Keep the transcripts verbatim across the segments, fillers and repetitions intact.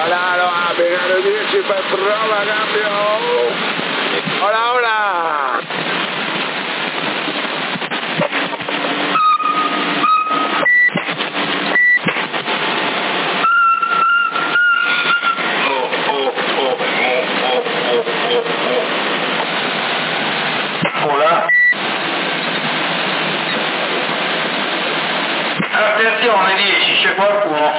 Canalo A, binario dieci per prova, cambio. Ora, ora. Attenzione dieci, c'è qualcuno?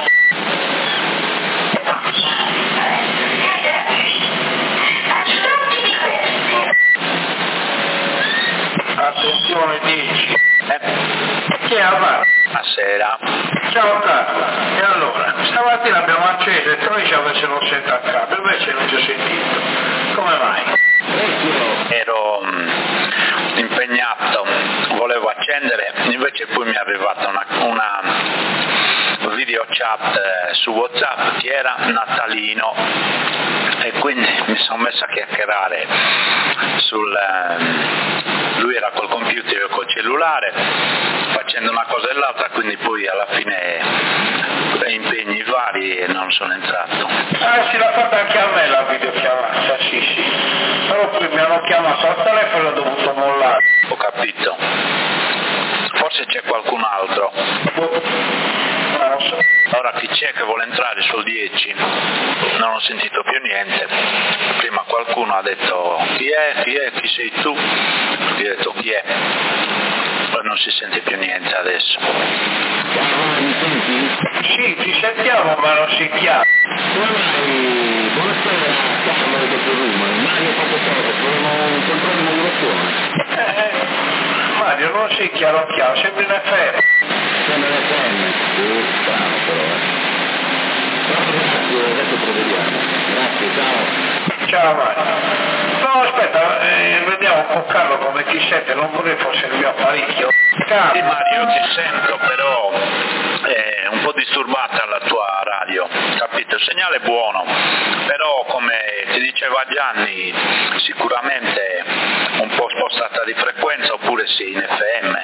Attenzione dieci. Eh? Chi è Alvaro? Buonasera. Ciao Carlo. E allora, stamattina abbiamo acceso e noi ci avessero attaccato, invece non ci ho sentito. Come mai? Ero mh, impegnato, volevo accendere, invece poi mi è arrivata una, una video chat eh, su WhatsApp che era natalino e quindi mi sono messo a chiacchierare sul... Eh, lui era col computer e io col cellulare, facendo una cosa e l'altra, quindi poi alla fine impegni vari e non sono entrato. Ah, sì, l'ha fatta anche a me la videochiamata, sì sì. Però poi mi hanno chiamato al telefono e ho dovuto mollare. Ho capito. Forse c'è qualcun altro. Non lo so. Ora chi c'è che vuole entrare sul dieci? Non ho sentito più niente. Prima qualcuno ha detto chi è, chi è, chi sei tu? Io ho detto chi è? Poi non si sente più niente adesso. Mi senti? Sì, ti sentiamo ma non si chiama. Buonasera, Carlo del Room. Mario poco poco, volevo incontrare una direzione. Eh, Mario non si chiaro chiaro, sembri in F M. Sembra F M, sì, strano però, eh. Grazie, adesso provvediamo. Grazie, ciao. Ciao Mario. No, aspetta, eh, vediamo un po' Carlo come ti sente, non vorrei fosse il mio apparecchio. Carlo. Sì Mario, ti sento, però è un po' disturbata la tua radio, capito? Il segnale è buono, però come ti diceva Gianni, sicuramente un po' spostata di frequenza oppure sì, in F M.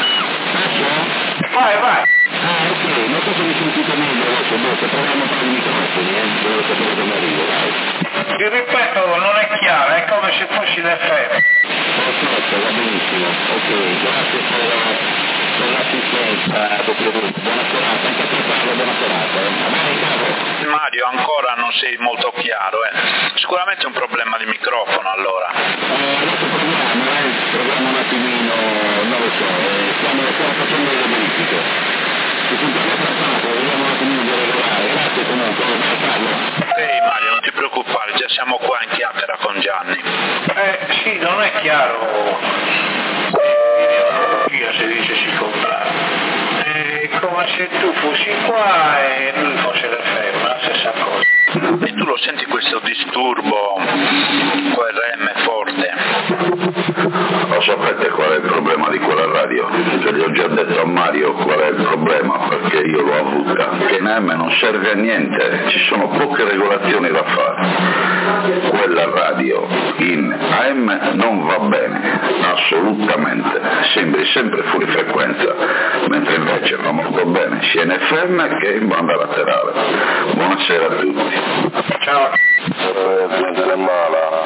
Vai, vai. Ah, ok, non so se mi sentite meglio adesso, boh, se proviamo a fare i microfoni, eh, devo sapere come arrivo, dai. Ti ripeto, non è chiaro, è come se fossi in F M. Perfetto, va benissimo, ok, grazie per, per l'assistenza, doppio gruppo, buona serata, anche a te Paolo, buona serata, eh. A me Carlo. Mario, ancora non sei molto chiaro, eh. Sicuramente è un problema di microfono allora. Eh, adesso proviamo, eh, proviamo un attimino, non lo so, eh, stiamo, stiamo facendo le verifiche. Ci sentiamo tra poco, vediamo un attimino di regolare, grazie comunque, vai Carlo. Ok Mario, non ti preoccupare, già siamo qua in chiacchiera con Gianni. Eh sì, non è chiaro. Io si dice si contrario. È come se tu fossi qua e lui fosse l'F M, la stessa cosa. E tu lo senti questo disturbo, quel R M forte? Lo sapete qual è il problema di quella radio? Che gli ho già detto a Mario qual è il problema, perché io l'ho avuta. Che in A M non serve a niente, ci sono poche regolazioni da fare. Quella radio in A M non va bene, assolutamente, sembri sempre fuori frequenza, mentre invece va molto bene sia in F M che in banda laterale. Buonasera a tutti. Ciao. Prendere mala.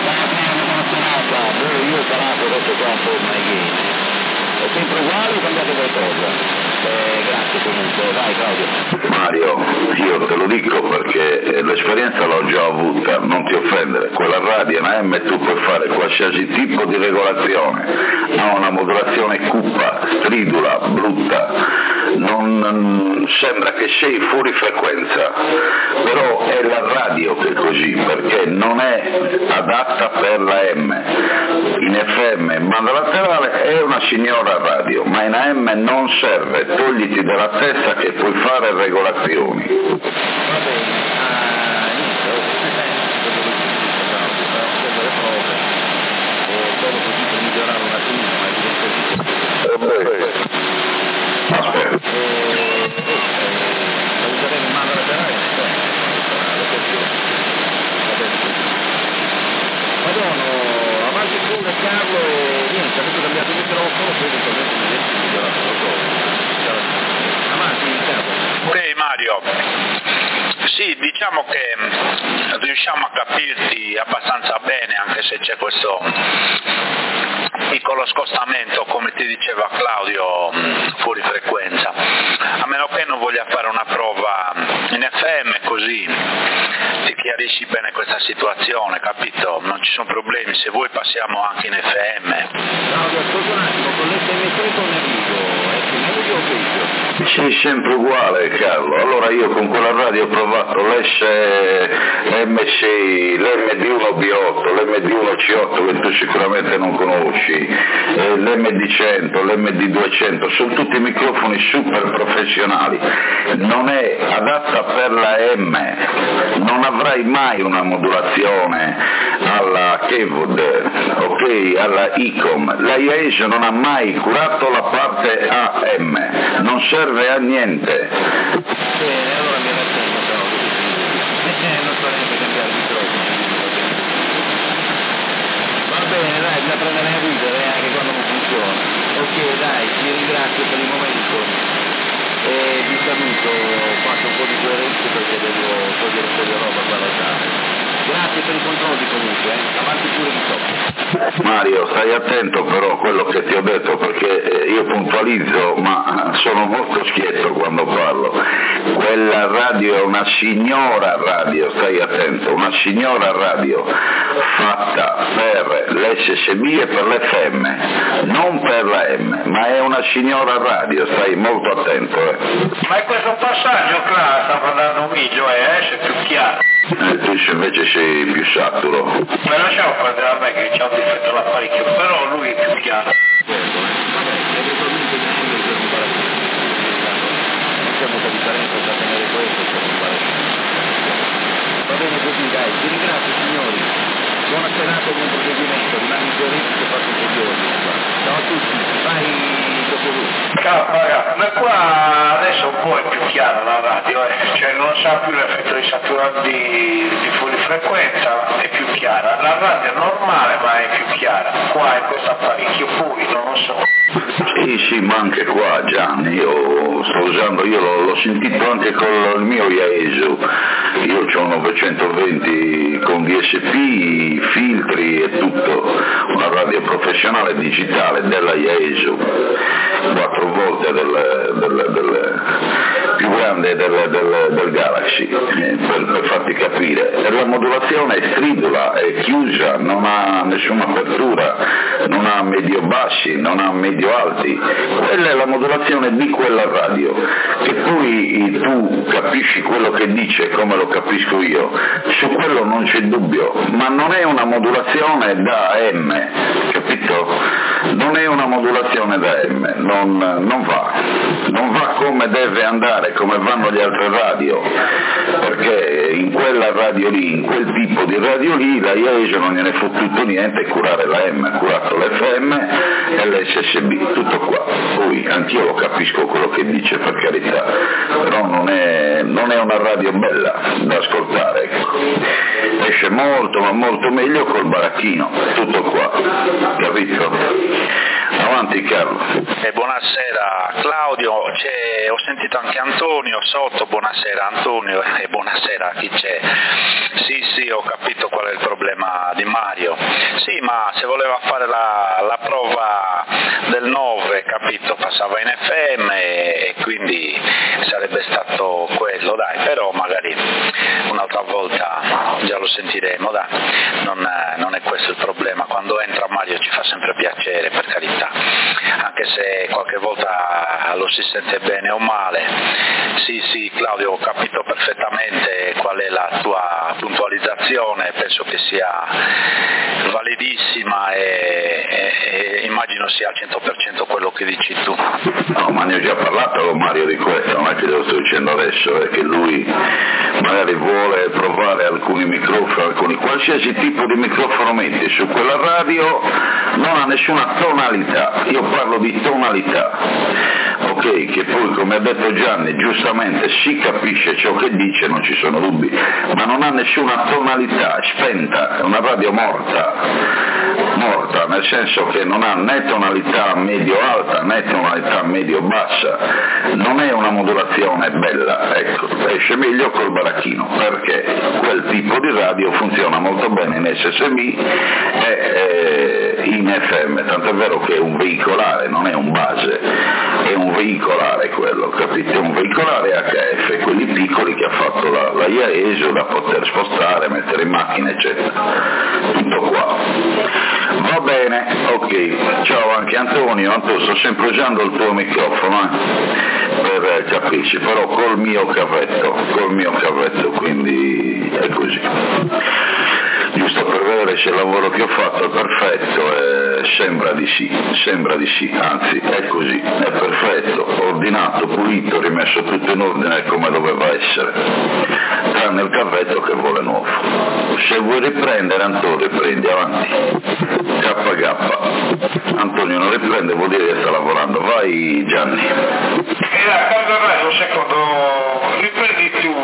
Io ho parlato adesso qua un po' mai game. È sempre uguale o cambiate qualcosa? Eh, grazie comunque, vai Claudio. Mario, io te lo dico perché l'esperienza l'ho già avuta, non ti offendere, quella radio in A M tu puoi fare qualsiasi tipo di regolazione, ha una modulazione cupa, stridula, brutta, non, non sembra che sei fuori frequenza, però è la radio che è così, perché non è adatta per la M. In F M in banda laterale è una signora radio, ma in A M non serve, togliti dalla testa che puoi fare regolazioni. Va bene, ah, niente, solo così per migliorare un attimino, ma è diventato Aspetta. la useremo in mano laterale, Madonna, avanti pure Carlo e niente, avete cambiato il microfono, poi eventualmente mi avete migliorato la cosa. Avanti Carlo. Ok Mario, diciamo che riusciamo a capirti abbastanza bene, anche se c'è questo piccolo scostamento, come ti diceva Claudio, fuori frequenza, a meno che non voglia fare una prova in F M, così ti chiarisci bene questa situazione, capito? Non ci sono problemi, se vuoi passiamo anche in F M. Claudio, ascolta un attimo, con l'S M tre come arrivo? È meglio o peggio? Sei sempre uguale, Carlo. Allora io con quella radio ho provato l'S M sei, l'M D uno B otto, l'M D uno C otto che tu sicuramente non conosci, l'M D cento, l'M D duecento, sono tutti microfoni super professionali. Non è adatta per la M, non avrai mai una modulazione alla Kenwood, ok, alla Icom. La Yaesu non ha mai curato la parte A M, non serve a niente. Bene, allora mi rassegno però, eh, non so neanche cambiare il microfono. Va bene, dai, bisogna prendere a ridere anche quando non funziona. Ok, dai, ti ringrazio per il momento e vi saluto, faccio un po' di coerenza perché devo togliere un po' di roba qua all'altare. Grazie per i controlli comunque, eh. Avanti pure di sopra. Mario, stai attento però a quello che ti ho detto, perché io puntualizzo, ma sono molto schietto quando parlo. Quella radio è una signora radio, stai attento, una signora radio fatta per l'S S B e per l'F M, non per la M, ma è una signora radio, stai molto attento. Eh. Ma è questo passaggio, Clara, sta parlando Migio, eh, se è più chiaro. Eh, tu invece sei più saturo. Ma lasciamo prendere a me che c'ha un difetto all'apparecchio, però lui è più chiaro. C'è molta differenza tra tenere questo e fare. Va bene così, dai, vi ringrazio signori. Buona serata e buon proseguimento, rimani in coerenza che faccio un po' di ordine qua. Ciao a tutti, vai dopo lui. Ciao ragazzi, ma qua adesso un po' è più chiara la radio, eh. Cioè non sa più l'effetto di saturato di, di fuori frequenza, è più chiara. La radio è normale ma è più chiara. Qua in questo apparecchio poi non lo so. Sì, sì, ma anche qua Gianni, io sto usando, io l'ho, l'ho sentito anche con il mio Yaesu, io ho un novecentoventi con D S P, filtri e tutto, una radio professionale digitale della Yaesu, quattro volte del, del, del, più grande del, del, del Galaxy, eh, per, per farti capire. E la modulazione è stridula, è chiusa, non ha nessuna apertura, non ha medio bassi, non ha medio alti, quella è la modulazione di quella radio, che poi tu capisci quello che dice come lo capisco io, su quello non c'è dubbio, ma non è una modulazione da M, capito? Non è una modulazione da M, non, non va, non va come deve andare, come vanno le altre radio, perché in quella radio lì, in quel tipo di radio lì, la Yaesu non gliene è fottuto niente, curare la M, ha curato l'F M e l'S S B, tutto qua. Poi anch'io lo capisco quello che dice, per carità, però non è, non è una radio bella da ascoltare, ecco. Esce molto ma molto meglio col baracchino, tutto qua, capito? Avanti Carlo. Eh, buonasera Claudio, c'è, ho sentito anche Antonio sotto, buonasera Antonio e buonasera a chi c'è. Sì sì, ho capito qual è il problema di Mario. Sì, ma se voleva fare la, la prova del nove, capito, passava in F M e, e quindi sarebbe stato quello, dai, però magari un'altra volta già lo sentiremo, dai, non, non è questo il problema, quando entra Mario ci fa sempre piacere, per carità, anche se qualche volta lo si sente bene o male. Sì sì Claudio, ho capito perfettamente qual è la tua puntualizzazione, penso che sia validissima e, e, e immagino sia al cento per cento quello che dici tu. No, ma ne ho già parlato con Mario di questo, non è che lo sto dicendo adesso, è che lui magari vuole provare alcuni microfoni, alcuni, qualsiasi tipo di microfono metti su quella radio, non ha nessuna tonalità, io parlo di tonalità, ok, che poi come ha detto Gianni giustamente si capisce ciò che dice, non ci sono dubbi, ma non ha nessuna tonalità, è spenta, è una radio morta, morta, nel senso che non ha né tonalità medio-alta né tonalità medio-bassa, non è una modulazione bella, ecco, esce meglio col baracchino, perché quel tipo di radio funziona molto bene in S S B e eh, in F M, tanto è vero che è un veicolare, non è un base, è un veicolare quello, capite? È un veicolare H F, quelli piccoli che ha fatto la, la I A E S O da poter spostare, mettere in macchina, eccetera. Tutto qua. Va bene, ok, ciao anche Antonio, Antonio sto sempre usando il tuo microfono, eh, per eh, capisci, però col mio cavetto, col mio cavetto, quindi è così. Giusto per vedere se il lavoro che ho fatto è perfetto, eh, sembra di sì, sembra di sì, anzi è così, è perfetto, ordinato, pulito, rimesso tutto in ordine come doveva essere, tranne il cavetto che vuole nuovo. Se vuoi riprendere Antonio, riprendi, avanti, K K, Antonio non riprende vuol dire che sta lavorando, vai Gianni. Era Calderrai, un secondo, riprendi tu,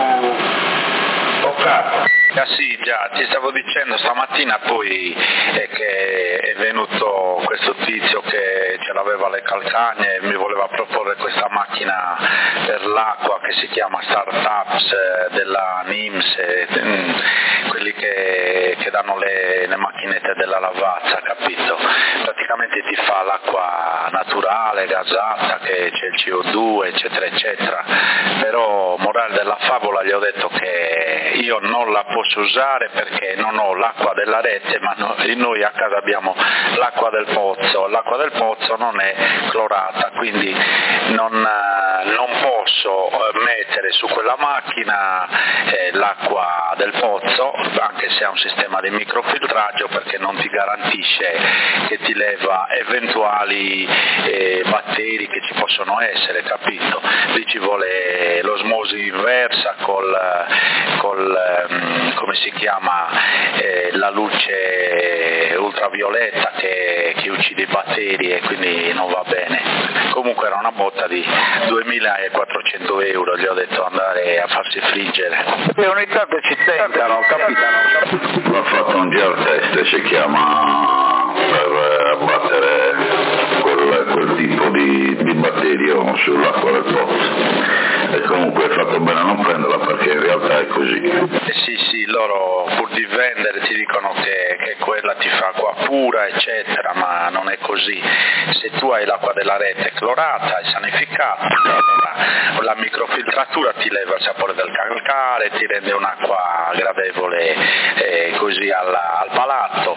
ok. Ah sì, già, ti stavo dicendo stamattina poi è che è venuto questo tizio che ce l'aveva le calcagne e mi voleva proporre questa macchina per l'acqua che si chiama Startups della N I M S, eh, quelli che, che danno le, le macchinette della lavazza, capito? Praticamente ti fa l'acqua naturale, gasata, che c'è il C O due, eccetera, eccetera, però morale della favola gli ho detto che io non la posso usare perché non ho l'acqua della rete, ma noi a casa abbiamo l'acqua del pozzo, l'acqua del pozzo non è clorata, quindi non, non posso mettere su quella macchina eh, l'acqua del pozzo, anche se ha un sistema di microfiltraggio, perché non ti garantisce che ti leva eventuali eh, batteri che ci possono essere, capito? Lì ci vuole l'osmosi inversa col, col come si chiama, eh, la luce ultravioletta che, che uccide i batteri e quindi non va bene. Comunque era una botta di duemilaquattrocento euro, gli ho detto andare a farsi friggere. Le unità che ci tentano, capitano. Va fatto un gel test, si chiama, per abbattere quel, quel tipo di, di batterio sull'acqua del pozzo. E comunque è fatto bene a non prenderla perché in realtà è così. Eh sì sì, loro pur di vendere ti dicono che, che quella ti fa acqua pura eccetera, ma non è così. Se tu hai l'acqua della rete clorata e sanificata, allora la microfiltratura ti leva il sapore del calcare, ti rende un'acqua gradevole eh, così alla, al palato,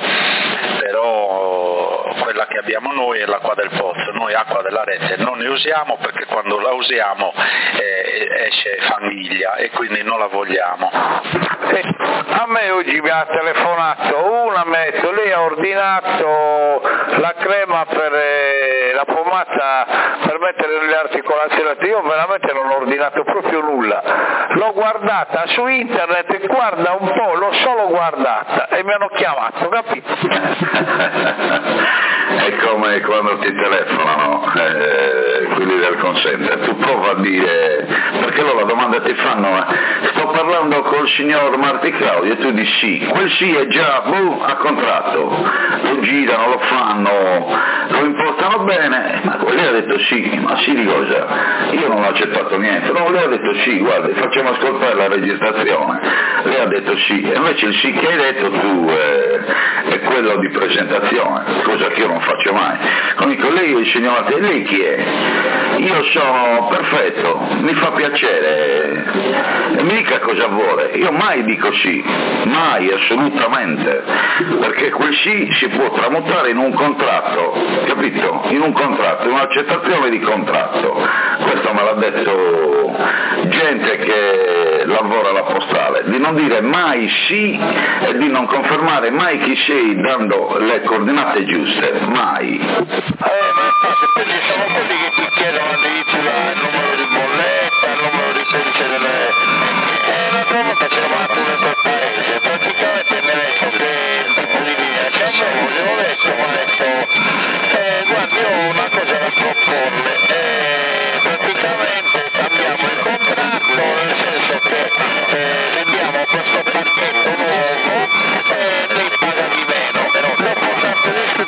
però quella che abbiamo noi è l'acqua del pozzo, noi acqua della rete non ne usiamo perché quando la usiamo eh, esce fanghiglia e quindi non la vogliamo. Eh, a me oggi mi ha telefonato una, mi ha detto lei ha ordinato la crema per eh, la pomata per mettere nelle articolazioni, io veramente non ho ordinato proprio nulla, l'ho guardata su internet e guarda un po', l'ho solo guardata e mi hanno chiamato, capito? È come quando ti telefonano eh, quelli del call center, tu prova a dire, perché loro la domanda ti fanno, sto parlando col signor Marti Claudio, e tu dici sì, quel sì è già boh, a contratto, lo girano, lo fanno, lo impostano bene, ma lei ha detto sì, ma sì di cosa? Io non ho accettato niente, no, lei ha detto sì, guarda, facciamo ascoltare la registrazione, lei ha detto sì, e invece il sì che hai detto tu eh, è quello di presentazione, cosa che io non faccio mai. Comunque lei è il signor Marti, e lei chi è? Io sono perfetto, mi fa piacere, e mi dica cosa vuole, io mai dico sì, mai, assolutamente, perché quel sì si può tramutare in un contratto, capito? In un contratto, in un'accettazione di contratto, questo me l'ha detto gente che lavora alla postale, di non dire mai sì e di non confermare mai chi sei dando le coordinate giuste, mai. Eh, ma quelli sono quelli che ti chiedono addirittura il numero di bolletta, il numero di codice delle... Eh, l'altra volta c'era pure in quel paese, praticamente mi ha detto che il tipo di linea c'è solo, gli ho detto, mi ha detto, eh, guarda, io ho una cosa da proporle, eh, praticamente cambiamo il contratto, nel senso che eh, vendiamo questo pacchetto nuovo e lei paga di meno, però dopo tanto di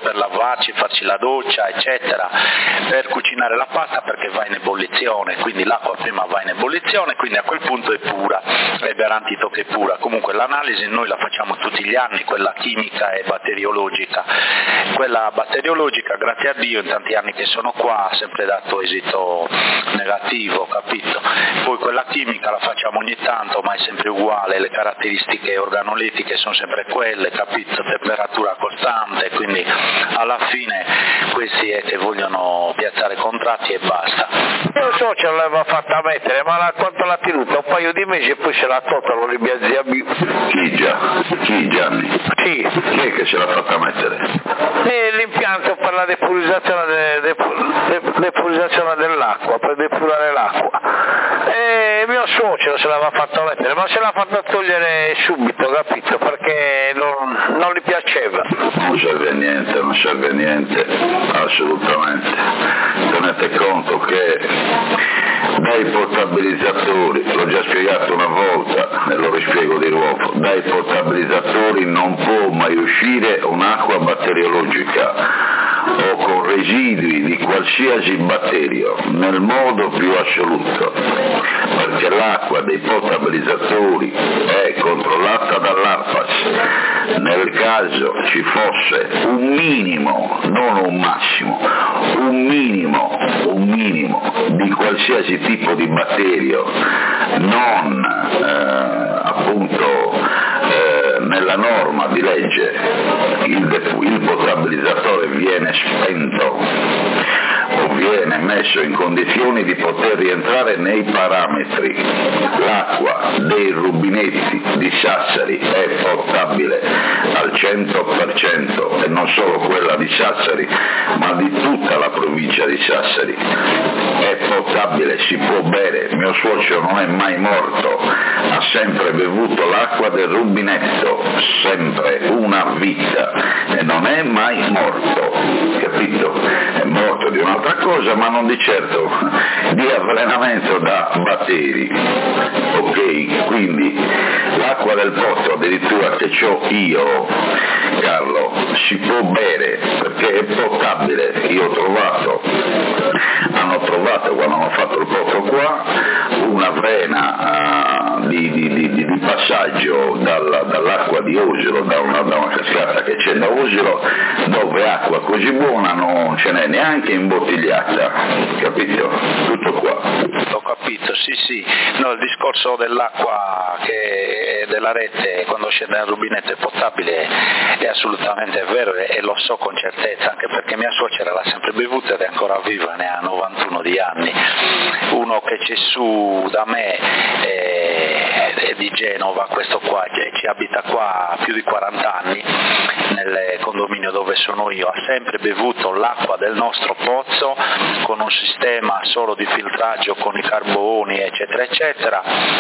per lavarci, farci la doccia, eccetera, per cucinare la pasta perché va in ebollizione, quindi l'acqua prima va in ebollizione, quindi a quel punto è pura, è garantito che è pura. Comunque l'analisi noi la facciamo tutti gli anni, quella chimica e batteriologica. Quella batteriologica, grazie a Dio, in tanti anni che sono qua ha sempre dato esito negativo, capito? Poi quella chimica la facciamo ogni tanto, ma è sempre uguale, le caratteristiche organolitiche sono sempre quelle, capito? Temperatura costante, quindi alla fine questi è che vogliono piazzare contratti e basta. Io so ce l'aveva fatta mettere, ma la, quanto l'ha tenuta? Un paio di mesi e poi se l'ha tolta l'Olimpia zia B. Chi già? Chi Gianni? Sì. Chi è che ce l'ha fatta mettere? E l'impianto per la depurizzazione, de, de, de, depurizzazione dell'acqua, per depurare l'acqua. E mio suocero se l'aveva fatta mettere, ma se l'ha fatta togliere subito, capito? Perché non, non gli piaceva. Non serve a niente, non serve a niente, assolutamente. Tenete conto che dai potabilizzatori, l'ho già spiegato una volta e lo rispiego di nuovo, dai potabilizzatori non può mai uscire un'acqua batteriologica o con residui di qualsiasi batterio nel modo più assoluto, perché l'acqua dei potabilizzatori è controllata dall'ARPAS. Nel caso ci fosse un minimo, non un massimo, un minimo, un minimo di qualsiasi tipo di batterio non eh, appunto eh, nella norma di legge, il, il potabilizzatore viene spento o viene messo in condizioni di poter rientrare nei parametri. L'acqua dei rubinetti di Sassari è potabile al cento per cento e non solo quella di Sassari ma di tutta la provincia di Sassari. È potabile, si può bere, mio suocero non è mai morto, ha sempre bevuto l'acqua del rubinetto, sempre una vita e non è mai morto, capito? È morto di un'altra cosa ma non di certo di avvelenamento da batteri, ok? Quindi l'acqua del pozzo addirittura che c'ho io, Carlo, si può bere perché è potabile. Io ho trovato, hanno trovato quando hanno fatto il pozzo qua una vena uh, di, di, di, di passaggio dalla, dall'acqua di Osilo, da una, da una cascata che c'è da Osilo, dove acqua così buona non ce n'è neanche imbottigliata, capito? Tutto qua. Ho capito, sì sì, no, il discorso dell'acqua che è della rete quando scende dal rubinetto è potabile è assolutamente vero e, e lo so con certezza, anche perché mia suocera l'ha sempre bevuta ed è ancora viva, ne ha novantuno di anni. Uno che c'è su da me è, è di Genova, questo qua ci abita qua più di quaranta anni nel condominio dove sono io, ha sempre bevuto l'acqua del nostro pozzo con un sistema solo di filtraggio con i carboni eccetera eccetera,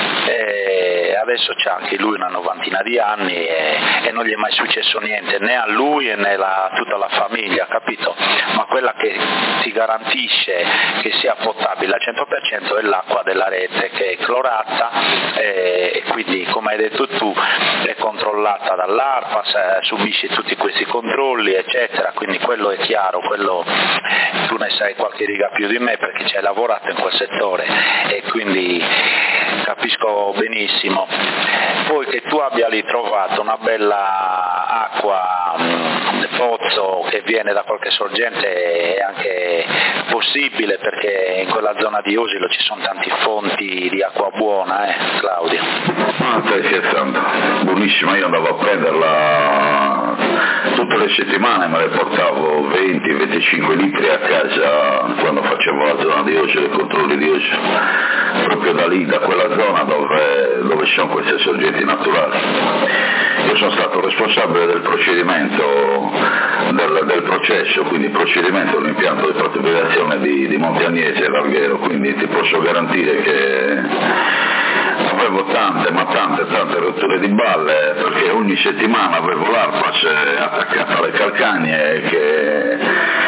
e adesso c'ha anche lui una novantina di anni e, e non gli è mai successo niente né a lui né a tutta la famiglia, capito? Ma quella che ti garantisce che sia potabile al cento per cento è l'acqua della rete, che è clorata e, e quindi come hai detto tu è controllata dall'ARPAS, eh, subisce tutti questi controlli eccetera, quindi quello è chiaro, quello tu ne sai qualche riga più di me perché ci hai lavorato in quel settore e quindi capisco benissimo. Poi che tu abbia lì trovato una bella acqua mh, pozzo che viene da qualche sorgente è anche possibile, perché in quella zona di Osilo ci sono tanti fonti di acqua buona, eh Claudio? Ah, stai scherzando, buonissima, io andavo a prenderla tutte le settimane, me ne portavo venti venticinque litri a casa quando facevo la zona di Osilo, i controlli di Osilo, proprio da lì, da quella zona dove, dove ci sono queste sorgenti naturali. Io sono stato responsabile del procedimento, del, del processo, quindi procedimento dell'impianto di potabilizzazione di, di Monte Agnese e Larghero, quindi ti posso garantire che avevo tante, ma tante, tante rotture di balle, perché ogni settimana avevo l'ARPAS attaccata alle calcagne che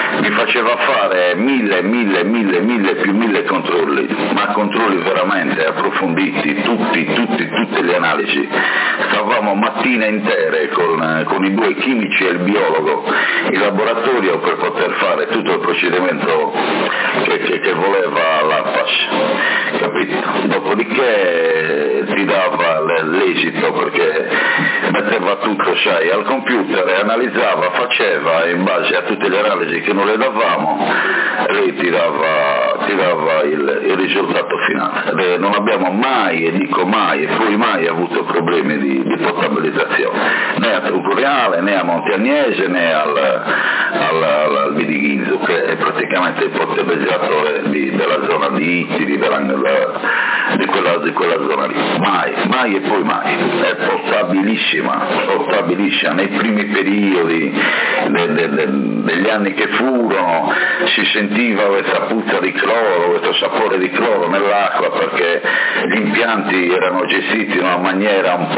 mi faceva fare mille, mille, mille, mille più mille controlli, ma controlli veramente approfonditi, tutti, tutti, tutte le analisi. Stavamo mattine intere con, con i due chimici e il biologo in laboratorio per poter fare tutto il procedimento che, che, che voleva l'ARPAS, capito? Dopodiché ti dava l'esito perché metteva tutto, sai, al computer e analizzava, faceva in base a tutte le analisi che non le davamo, lei ti dava, ti dava il, il risultato finale. E non abbiamo mai, e dico mai, e poi mai avuto problemi di, di potabilizzazione, né a Troncoreale, né a Monte Agnese, né al, al, al, al Vidighinzo, che è praticamente il potabilizzatore di, della zona di Ittiri, della, di, quella, di quella zona lì. Mai, mai e poi mai. È potabilissima, potabilissima. Nei primi periodi de, de, de, degli anni che furono si sentiva questa puzza di cloro, questo sapore di cloro nell'acqua perché gli impianti erano gestiti in una maniera un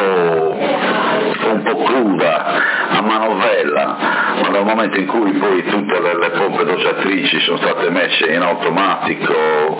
po', un po' cruda, a manovella, ma dal momento in cui poi tutte le, le pompe dosatrici sono state messe in automatico,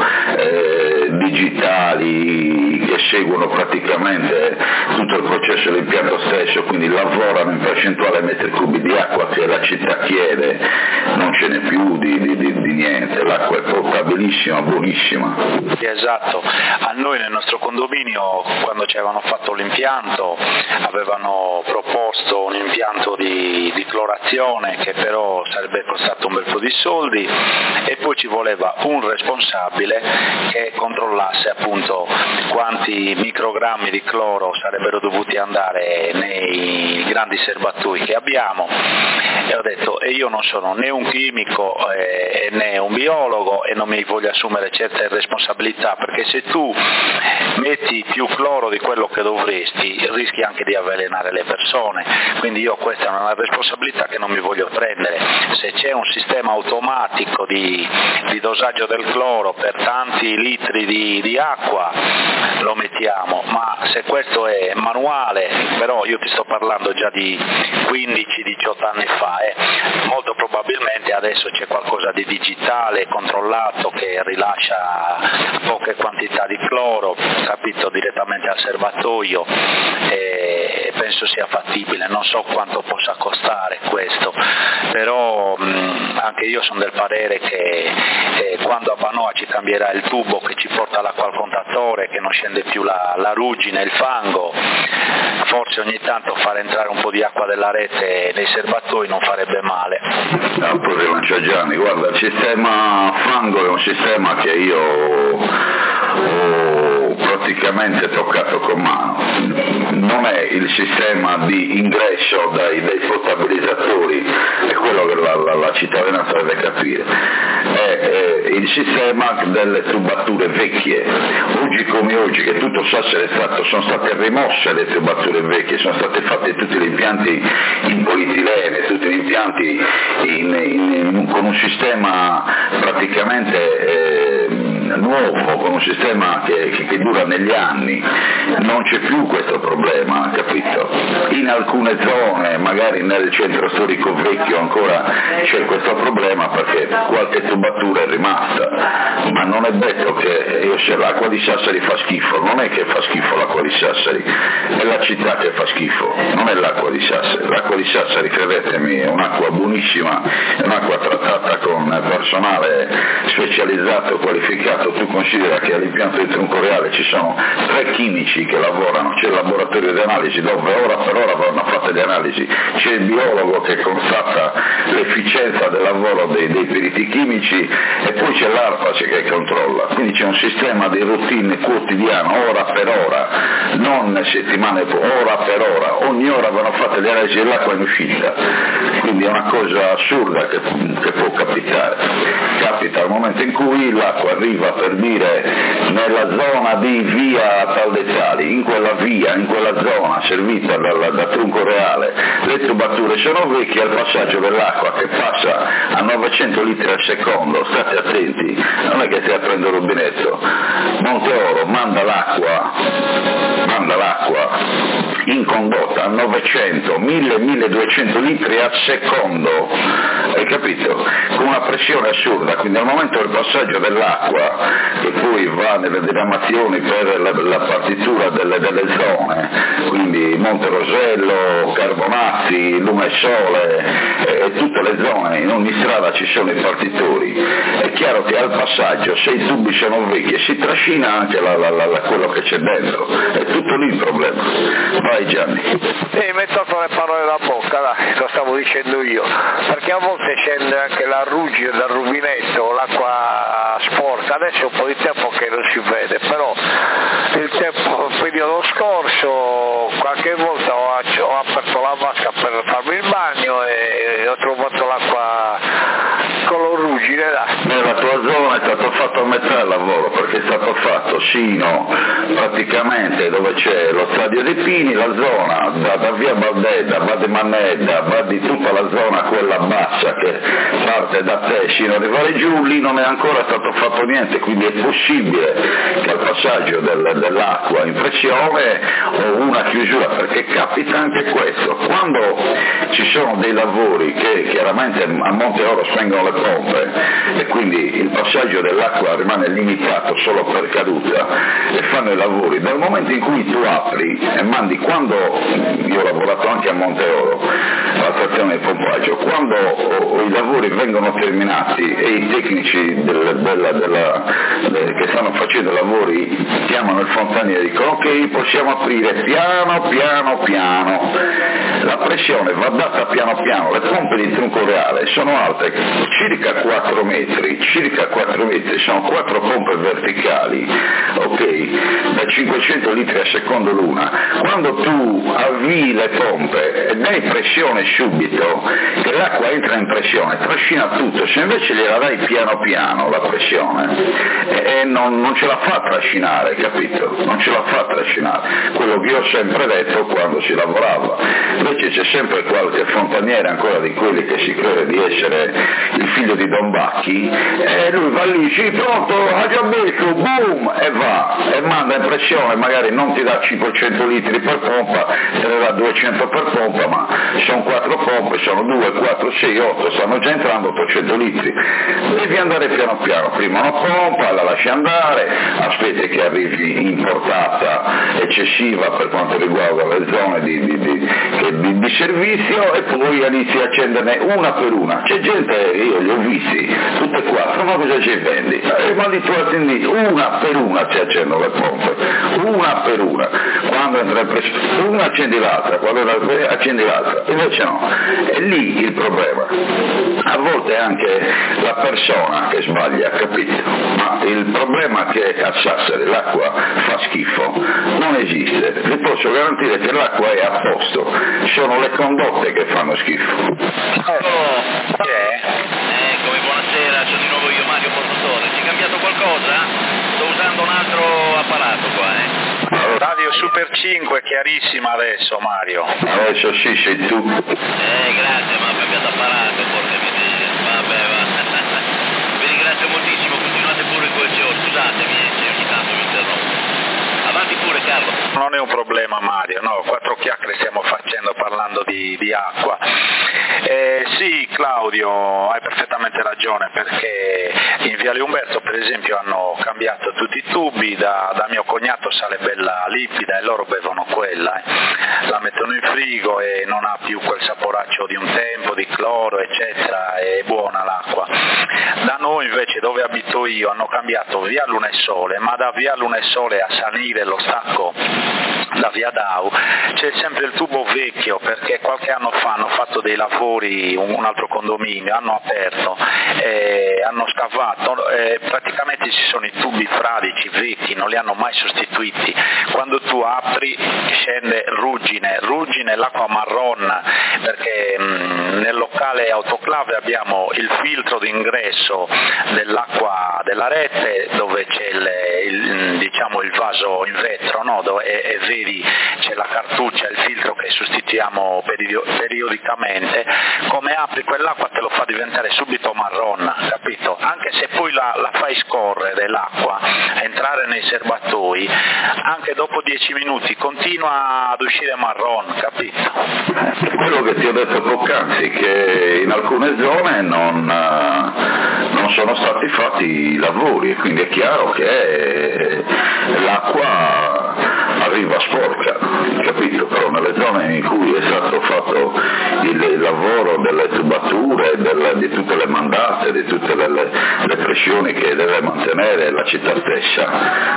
eh, digitali, che seguono praticamente tutto il processo dell'impianto stesso, quindi lavorano in percentuale metri cubi di acqua che la città chiede, non ce n'è più di, di, di, di niente, l'acqua è potabilissima, buonissima. Esatto, a noi nel nostro condominio quando ci avevano fatto l'impianto avevano proposto un impianto di, di clorazione che però sarebbe costato un bel po' di soldi e poi ci voleva un responsabile che controllasse appunto quanti microgrammi di cloro sarebbero dovuti andare nei grandi serbatoi che abbiamo e ho detto e io non sono né un chimico eh, né un biologo e non mi voglio assumere certe responsabilità perché se tu metti più cloro di quello che dovresti rischi anche di avvelenare le persone, quindi io questa è una responsabilità che non mi voglio prendere. Se c'è un sistema automatico di, di dosaggio del cloro per tanti litri di, di acqua lo mettiamo, ma se questo è manuale, però io ti sto parlando già di quindici diciotto anni fa, eh, molto probabilmente adesso c'è qualcosa di digitale, controllato, che rilascia poche quantità di cloro, capito, direttamente al serbatoio e penso sia fattibile, non so quanto possa costare questo, però mh, anche io sono del parere che eh, quando a Vanoa ci cambierà il tubo che ci porta l'acqua al contatore, che non scende più la, la ruggine, il fango, forse ogni tanto far entrare un po' di acqua della rete nei serbatoi non farebbe male. No, il problema c'è Gianni, guarda, il sistema fango è un sistema che io ho praticamente toccato con mano, non è il sistema di ingresso dai, dai potabilizzatori, è quello che la, la, la cittadinanza deve capire, è, è il sistema delle tubature vecchie. Oggi come oggi che tutto Sassari è stato, sono state rimosse le tubature vecchie, sono state fatte tutti gli impianti in polietilene, tutti gli impianti in, in, in, con un sistema praticamente eh, nuovo, con un sistema che, che, che dura negli anni, non c'è più questo problema, capito? In alcune zone, magari nel centro storico vecchio ancora c'è questo problema perché qualche tubatura è rimasta, ma non è detto che io se l'acqua di Sassari fa schifo, non è che fa schifo l'acqua di Sassari, è la città che fa schifo, non è l'acqua di Sassari. L'acqua di Sassari, credetemi, è un'acqua buonissima, è un'acqua trattata con personale specializzato, qualificato. Tu considera che all'impianto di Troncoreale ci sono tre chimici che lavorano, c'è il laboratorio di analisi dove ora per ora vanno fatte le analisi, c'è il biologo che constata l'efficienza del lavoro dei, dei periti chimici e poi c'è l'ARPAS che controlla, quindi c'è un sistema di routine quotidiano, ora per ora, non settimane, ora per ora, ogni ora vanno fatte le analisi dell'acqua in uscita, quindi è una cosa assurda che, che può capitare. Capita al momento in cui l'acqua arriva, per dire, nella zona di via tal dei tali, in quella via, in quella zona servita da, da Troncoreale, le tubature sono vecchie, al passaggio dell'acqua che passa a novecento litri al secondo, state attenti, non è che stai aprendo il rubinetto, Monteoro manda l'acqua, manda l'acqua in condotta a novecento, mille, milleduecento litri al secondo, hai capito? Con una pressione assurda, quindi al momento del passaggio dell'acqua, che poi va nelle diramazioni per la, la partitura delle, delle zone, quindi Monte Rosello, Carbonazzi, Lume e Sole, e tutte le zone, in ogni strada ci sono i partitori, è chiaro che al passaggio, se i tubi sono vecchi, si trascina anche la, la, la, quello che c'è dentro, è tutto lì il problema. Vai Gianni. Sì, mi tolto le parole da bocca, dai, lo stavo dicendo io, perché a volte scende anche la ruggine dal rubinetto, l'acqua sporca, adesso è un po' di tempo che non si vede, però il tempo, il periodo scorso, qualche volta ho, ho aperto la vasca per farmi il bagno e ho trovato l'acqua color ruggine, dai. Nella tua zona è stato fatto a metà il lavoro, perché è stato fatto sino praticamente dove c'è lo stadio dei Pini, la zona da, da via Baldedda, Bade Mannedda, di tutta la zona quella bassa che parte da te sino ad arrivare giù, lì non è ancora stato fatto niente, quindi è possibile che al passaggio del, dell'acqua in pressione o una chiusura, perché capita anche questo, quando ci sono dei lavori che chiaramente a Monte Oro spengono le pompe e quindi il passaggio dell'acqua rimane limitato solo per caduta e fanno i lavori, dal momento in cui tu apri e mandi, quando io ho lavorato anche a Monte Oro la stazione di pompaggio, quando oh, i lavori vengono terminati e i tecnici del, della, della, de, che stanno facendo i lavori chiamano il fontaniere e dicono ok, possiamo aprire piano piano piano, la pressione va data piano piano, le pompe di Tronco Reale sono alte circa quattro metri, circa quattro metri, sono quattro pompe verticali, ok, da cinquecento litri a secondo l'una, quando tu avvii le pompe e dai pressione subito, che l'acqua entra in pressione, trascina tutto, se invece gliela dai piano piano la pressione e, e non, non ce la fa trascinare, capito? Non ce la fa trascinare, quello che io ho sempre detto quando si lavorava, invece c'è sempre qualche fontaniere ancora di quelli che si crede di essere il figlio di Don Bacchi e lui va lì, sì pronto, ha già messo, boom, e va, e manda in pressione, magari non ti dà cinquecento litri per pompa, te ne dà duecento per pompa, ma sono quattro pompe, sono due, quattro, sei, otto, stanno già entrando ottocento litri, devi andare piano piano, prima una pompa, la lasci andare, aspetti che arrivi in portata eccessiva per quanto riguarda le zone di, di, di, di, di servizio e poi inizi a accenderne una per una, c'è gente, io li ho visti, tutte e quattro, ma cosa ci vendi? Eh, ma di tu attendi, una per una ci accendono le pompe, una per una, quando entra in pressione, una accendi l'altra, quando accendi l'altra, invece no, è lì il problema, a volte è anche la persona che sbaglia, capito? Ma il problema è che a Sassari l'acqua fa schifo, non esiste, vi posso garantire che l'acqua è a posto, sono le condotte che fanno schifo. Oh, chi è? Eccomi, buonasera, sono di nuovo io Mario Portatore, si è cambiato qualcosa? Sto usando un altro apparato qua, eh? Radio Super cinque, chiarissima adesso Mario. Adesso sì, sei tu. Eh, grazie, ma ho cambiato apparato, porca miseria, vabbè, va. Vi ringrazio moltissimo, continuate pure col show, scusatemi se ogni tanto mi interrompo. Avanti pure Carlo. Non è un problema Mario, no, quattro chiacchiere stiamo facendo parlando di, di acqua. Eh, sì Claudio, hai perfettamente ragione, perché in Viale Umberto per esempio hanno cambiato tutti i tubi, da, da mio cognato sale bella limpida e loro bevono quella, eh. La mettono in frigo e non ha più quel saporaccio di un tempo, di cloro eccetera, è buona l'acqua. Da noi invece dove abito io hanno cambiato via Luna e Sole, ma da via Luna e Sole a salire lo stacco da via Dau c'è sempre il tubo vecchio, perché qualche anno fa hanno fatto dei lavori, un, un altro condominio, hanno aperto, eh, hanno scavato, eh, praticamente ci sono i tubi fradici vecchi, non li hanno mai sostituiti, quando tu apri scende ruggine, ruggine, l'acqua marronna, perché mh, nel locale autoclave abbiamo il filtro d'ingresso dell'acqua della rete dove c'è il, il, diciamo, il vaso in vetro, no? Dove, e, e vedi c'è la cartuccia, il filtro che sostituiamo peridio, periodicamente. Come apri quell'acqua te lo fa diventare subito marronna, capito? Anche se poi la, la fai scorrere l'acqua, entrare nei serbatoi, anche dopo dieci minuti continua ad uscire marron, capito? Quello che ti ho detto poc'anzi, che in alcune zone non, non sono stati fatti i lavori e quindi è chiaro che l'acqua arriva sporca, capito? Però nelle zone in cui è stato fatto il, il lavoro delle tubature, delle, di tutte le mandate, di tutte le, le, le pressioni che deve mantenere la città stessa,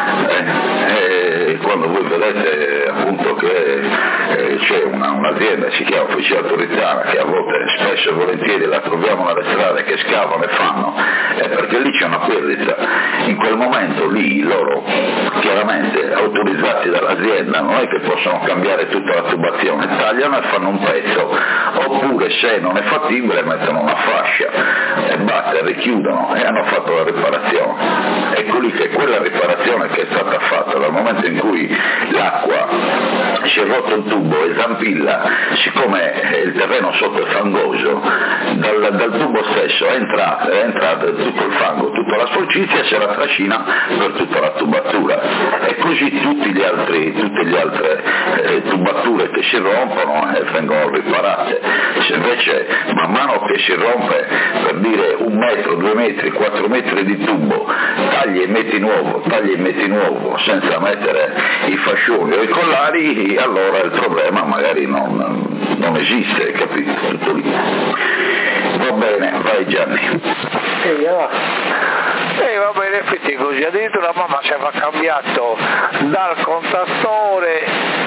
eh, e quando voi vedete appunto che eh, c'è una, un'azienda, si chiama Officina Toritana, che a volte spesso e volentieri la troviamo nelle strade che scavano e fanno, è perché lì c'è una perdita. In quel momento lì loro, chiaramente autorizzati dall'azienda, non è che possono cambiare tutta la tubazione, tagliano e fanno un pezzo, oppure se non è fattibile mettono una fascia e basta, richiudono e hanno fatto la riparazione. Ecco lì che quella riparazione che è stata fatta dal momento in cui l'acqua si è rotto il tubo e zampilla, siccome il terreno sotto è fangoso, dal, dal tubo stesso è entrato, è entrato tutto il fango, tutta la sporcizia se la trascina per tutta la tubatura e così tutti gli altri, tutte le altre eh, tubature che si rompono e eh, vengono riparate. Se invece man mano che si rompe, per dire un metro, due metri, quattro metri di tubo, tagli e metti nuovo, tagli e metti nuovo senza mettere i fascioni o i collari, allora il problema magari non, non esiste, capito? Tutto lì. Va bene, vai Gianni. E va. E va bene, effetti così, addirittura la mamma ci aveva cambiato dal contattore,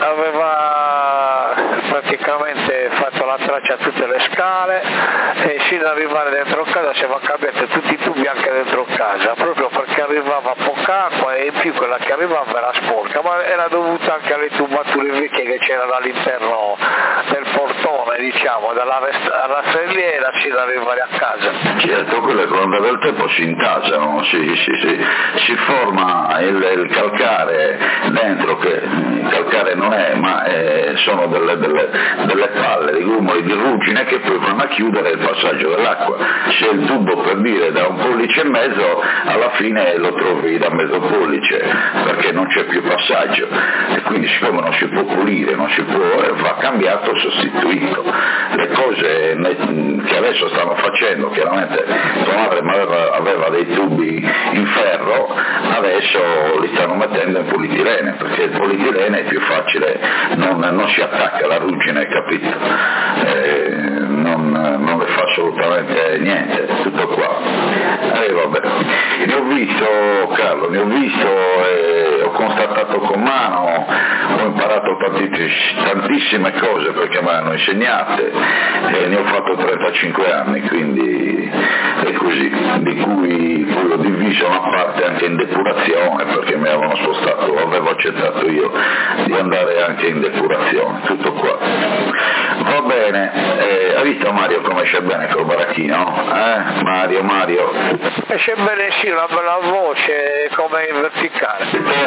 aveva praticamente fatto la traccia a tutte le scale e fino ad arrivare dentro casa ci aveva cambiato tutti i tubi anche dentro casa, proprio perché arrivava poca acqua e in più quella che arrivava era sporca, ma era dovuta anche alle tubature vecchie che c'erano all'interno del portone, diciamo, dalla rastrelliera fino ad arrivare a casa. Certo, quelle con l'onda del tempo si intasano, si, si, si, si forma il, il calcare dentro, che il calcare non è, ma è, sono delle, delle, delle palle di grumoli di ruggine che poi vanno a chiudere il passaggio dell'acqua. Se il tubo, per dire, da un pollice e mezzo, alla fine lo trovi da mezzo pollice, perché non c'è più passaggio, e quindi siccome non si può pulire, non si può, va cambiato, sostituito. Le cose che adesso stanno facendo, chiaramente tua madre aveva, aveva dei tubi in ferro, adesso li stanno mettendo in polietilene, perché il polietilene è più facile, non, non si attacca alla ruggine, capito? Eh, non, non le fa assolutamente niente, tutto qua. Eh, vabbè. Ne ho visto, Carlo, ne ho visto e ho constatato con mano, ho imparato tantissime cose perché me le hanno insegnate e ne ho fatto trentacinque anni, quindi è così, di cui poi ho diviso una parte anche in depurazione perché mi avevano spostato, avevo accettato io di andare anche in depurazione, tutto qua. Va bene, eh, hai visto Mario come esce bene col baracchino? Eh? Mario, Mario? Esce bene, sì, una bella voce come in verticale.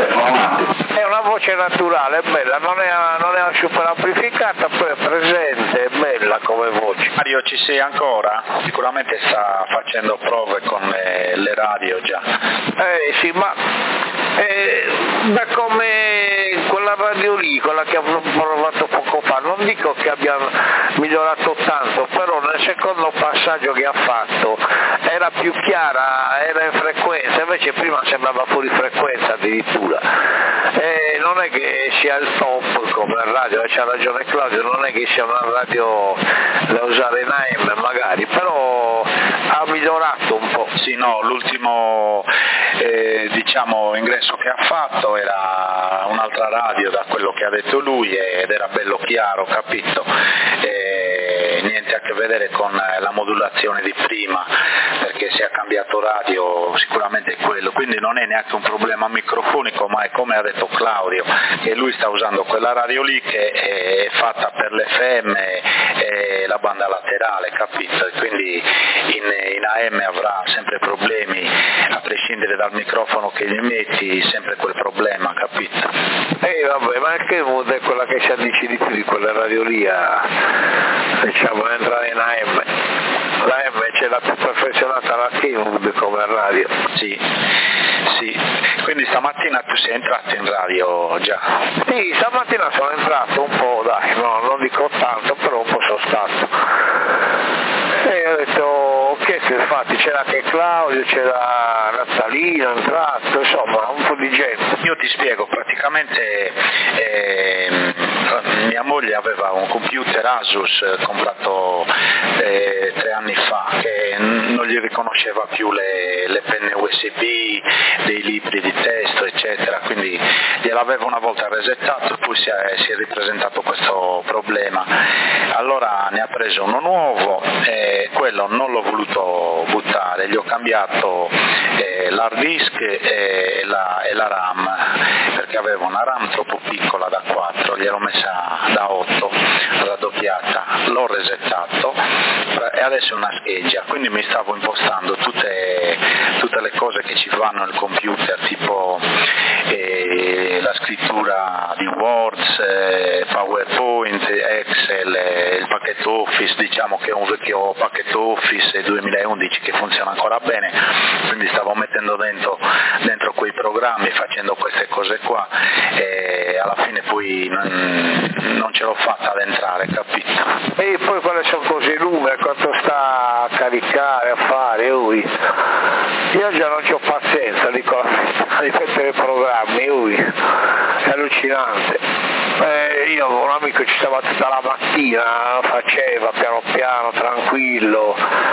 È una voce naturale, è bella, non è, non è super amplificata, poi è presente, è bella come voce. Mario, ci sei ancora? Sicuramente sta facendo prove con le, le radio già. Eh sì, ma eh, da come quella radio lì, quella che abbiamo provato poco fa, non dico che abbia migliorato tanto, però nel secondo passaggio che ha fatto era più chiara, era in frequenza, invece prima sembrava fuori frequenza addirittura. Eh, non è che sia il top come radio, c'ha ragione Claudio, non è che sia una radio da usare in A M magari, però ha migliorato un po'. Sì, no, l'ultimo eh, diciamo ingresso che ha fatto era un'altra radio da quello che ha detto lui ed era bello chiaro, capito? E niente a che vedere con la modulazione di prima, perché che si è cambiato radio sicuramente è quello, quindi non è neanche un problema microfonico, ma è come ha detto Claudio, che lui sta usando quella radio lì che è fatta per l'F M e la banda laterale, capito? E quindi in, in A M avrà sempre problemi, a prescindere dal microfono che gli metti, sempre quel problema, capito? Eh vabbè, ma anche Mood è quella che si addice di più di quella radio lì a, diciamo, a entrare in A M. L'A M c'è la più perfezionata la Kenwood come radio. Sì, sì. Quindi stamattina tu sei entrato in radio già? Sì, stamattina sono entrato un po', dai, no, non dico tanto, però un po' sono stato. E ho detto, ok, infatti c'era anche Claudio, c'era Natalino, entrato, insomma, un po' di gente. Io ti spiego, praticamente eh, mia moglie aveva un computer Asus comprato eh, tre anni fa, che non gli riconosceva più le, le penne U S B, dei libri di testo, eccetera, quindi gliel'aveva una volta resettato, poi si è, si è ripresentato questo problema. Allora ne ha preso uno nuovo e quello non l'ho voluto buttare, gli ho cambiato eh, l'hard disk e la, e la RAM, perché avevo una RAM troppo piccola da quattro, gliel'ho messa da otto, raddoppiata, l'ho resettato e adesso è una scheggia, quindi mi stavo impostando tutte, tutte le cose che ci fanno il computer, tipo eh, la scrittura di Word, eh, PowerPoint, Excel, eh, il pacchetto Office, diciamo che è un vecchio pacchetto Office duemilaundici che funziona ancora bene, quindi stavo mettendo dentro, dentro quei programmi, facendo queste cose qua e alla fine poi non, non ce l'ho fatta ad entrare, capito? E poi quelle sono cose lunghe, quanto sta a caricare, a fare, ui. Io già non ho pazienza di, di mettere programmi, ui. È allucinante. Eh, io avevo un amico che ci stava tutta la mattina, faceva piano piano, tranquillo,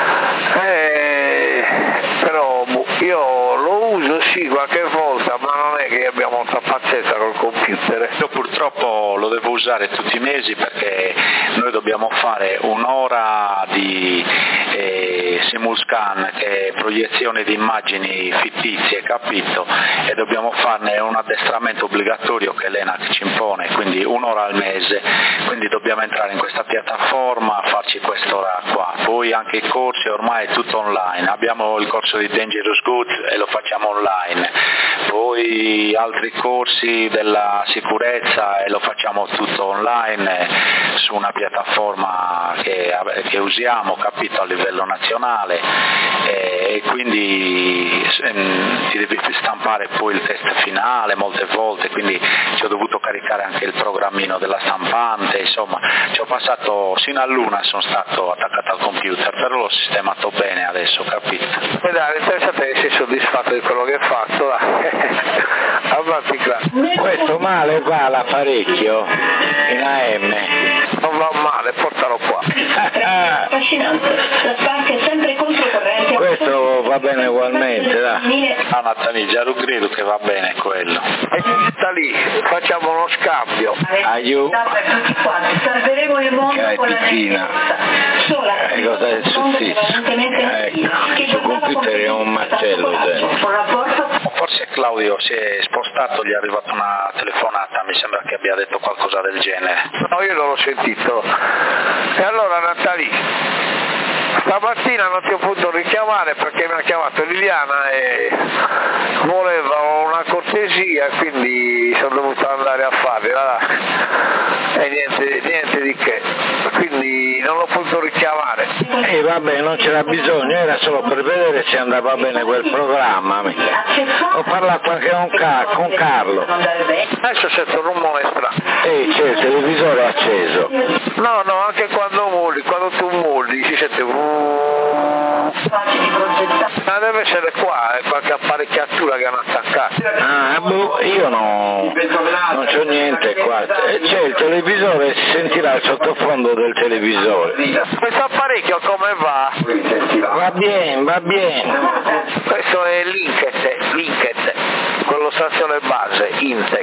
eh, però io lo uso sì qualche volta, ma non è che abbia molta pazienza col computer. Io purtroppo lo devo usare tutti i mesi perché noi dobbiamo fare un'ora di eh, simulscan, che è proiezione di immagini fittizie, capito? E dobbiamo farne un addestramento obbligatorio che l'ENAC ci impone, quindi un'ora al mese, quindi dobbiamo entrare in questa piattaforma, farci quest'ora qua. Poi anche i corsi ormai è tutto online, abbiamo il corso di Dangerous Goods e lo facciamo online, poi altri corsi della sicurezza e lo facciamo tutto online su una piattaforma che, che usiamo, capito, a livello nazionale, e quindi ehm, ti devi stampare poi il test finale molte volte, quindi ci ho dovuto caricare anche il programmino della stampante, insomma ci ho passato sino a luna, sono stato attaccato al computer, però l'ho sistemato bene adesso, capito? E dai, interessante che sei soddisfatto di quello che hai fatto, avanti qua. Questo male va parecchio in A M. Non va male, portalo qua. Affascinante, la Spark è sempre controcorrente. Questo va bene ugualmente, dai. Ah, Natalino, già lo credo che va bene quello. E sta lì, facciamo uno scambio. Aiuto. Per tutti quanti, salveremo il mondo Che è con la piccina. sola. E cosa è successo? Ecco, il suo computer è un macello dentro. Forse Claudio si è spostato, gli è arrivata una telefonata, mi sembra che abbia detto qualcosa del genere. No, io non l'ho sentito. E allora Natalì, stamattina non ti ho potuto richiamare perché mi ha chiamato Liliana e voleva una cortesia, quindi sono dovuto andare a farle, là. E niente, niente di che, quindi non l'ho potuto richiamare. E eh, vabbè, non c'era bisogno, era solo per vedere se andava bene quel programma. Ho parlato anche con, Car- con Carlo. Adesso sento un rumore strano. E c'è il televisore acceso. No, no, anche quando molli, quando tu molli si sente un... Ma deve essere qua, è qualche apparecchiatura che hanno attaccato. Ah, boh, io no, non c'ho niente qua. C'è il televisore, si sentirà il sottofondo del televisore. Questo apparecchio come va? Va bene, va bene. Questo è l'Inket, l'Inket, con lo stazione base, Intec.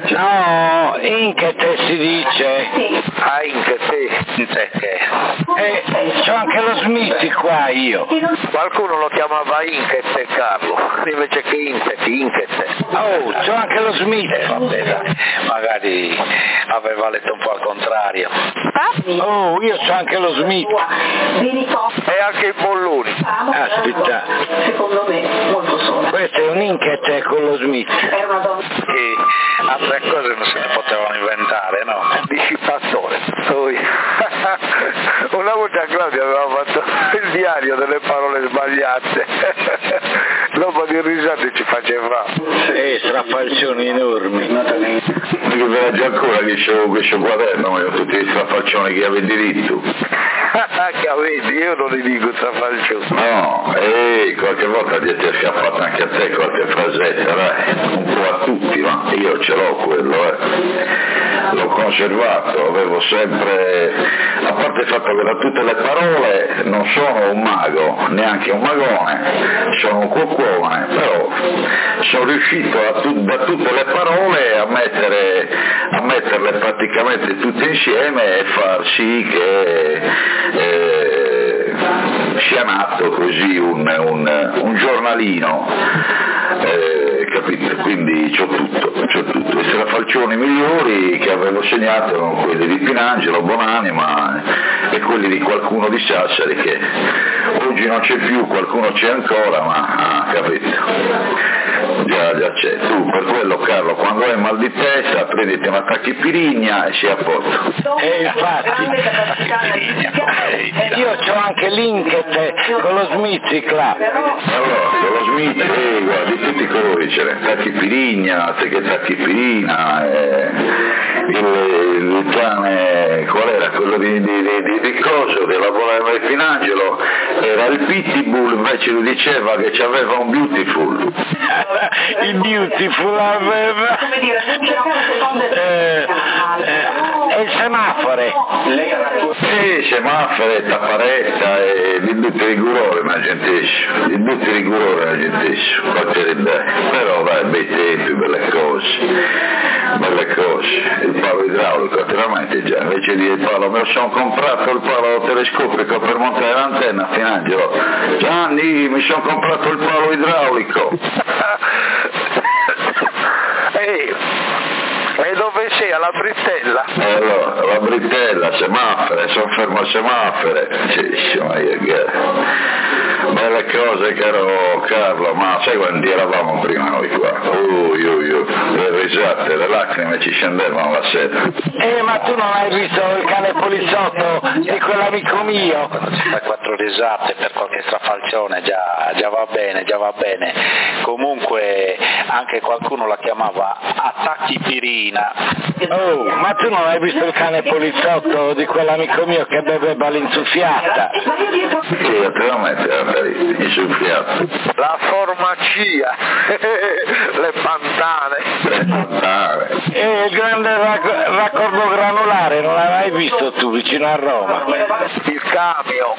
No, Inchete si dice. Ah, Inchete, che? Eh, c'ho anche lo Smith qua io. Qualcuno lo chiamava Inchete, Carlo, invece che Inchete, Inchete. Oh, c'ho anche lo Smith. Eh, vabbè, dai, magari aveva letto un po' al contrario. Oh, io c'ho anche lo Smith. E anche i polloni. Aspetta. Secondo me molto sola. Questo è un Inchete con lo Smith. Era una donna. Che altre cose non se ne potevano inventare, no? Dissipattore. Poi una volta Claudio aveva fatto il diario delle parole sbagliate. Dopo di risate ci faceva. Eh, strafalcioni enormi. Mi ricordo ancora che c'avevo questo quaderno, io tutti i strafalcioni che avevi diritto. Che avete, io non li dico strafalcioni. No, e qualche volta ti è scappato anche a te qualche frasetta, dai, un po' a tutti, ma io ce l'ho quello, eh. L'ho conservato, avevo sempre, a parte il fatto che da tutte le parole non sono un mago, neanche un magone, sono un cuocone, però sono riuscito a tu, da tutte le parole a, mettere, a metterle praticamente tutte insieme e far sì che eh, sia nato così un, un, un giornalino, eh, capito? Quindi c'ho tutto, c'ho tutto. I strafalcioni migliori che avevo segnato erano quelli di Pinangelo, Bonanima e quelli di qualcuno di Sassari che oggi non c'è più, qualcuno c'è ancora, ma ah, capito? Già, già c'è. Tu per quello Carlo, quando hai mal di testa prenditi una tachipirina e sei a posto. E infatti, io ho anche l'Inchete con lo Smith, là. Allora, con lo Smith, eh, guardi, tutti i colori ce n'è, tachipirina, che tachipirina, eh, il, il cane, qual era quello di, di, di, di, di coso che lavorava in Pinangelo, era il Pitbull, invece lui diceva che c'aveva un Beautiful. Il Beautiful aveva. Come dire, non c'era una seconda Eh, eh, e il semafore. Sì, semafore, tapparetta e di tutti rigurore una gentescio, di tutti rigurore una gentescio, qualche però vai, bei tempi, belle cose, belle cose, il palo idraulico naturalmente già, invece di il palo, me lo sono comprato il palo telescopico per montare l'antenna a Pinangelo, Gianni mi sono comprato il palo idraulico. Ehi, e dove sei? Alla Brittella? E allora, la Brittella, semafore, sono fermo a semafore, sì, ma io che... Belle cose caro Carlo, ma sai quanti eravamo prima noi qua? Ui, ui, ui, le risate, le lacrime ci scendevano la sera. Eh, ma tu non hai visto il cane poliziotto di quell'amico mio? Quando ci fai quattro risate per qualche strafalcione già, già va bene, già va bene. Comunque anche qualcuno la chiamava attacchipirina. Oh, ma tu non hai visto il cane poliziotto di quell'amico mio che beveva l'insuffiata? Sì, naturalmente era insuffiato. La formacia, le pantane. Le pantane. E il grande rac- raccordo granulare, non l'hai mai visto tu vicino a Roma? Il cambio.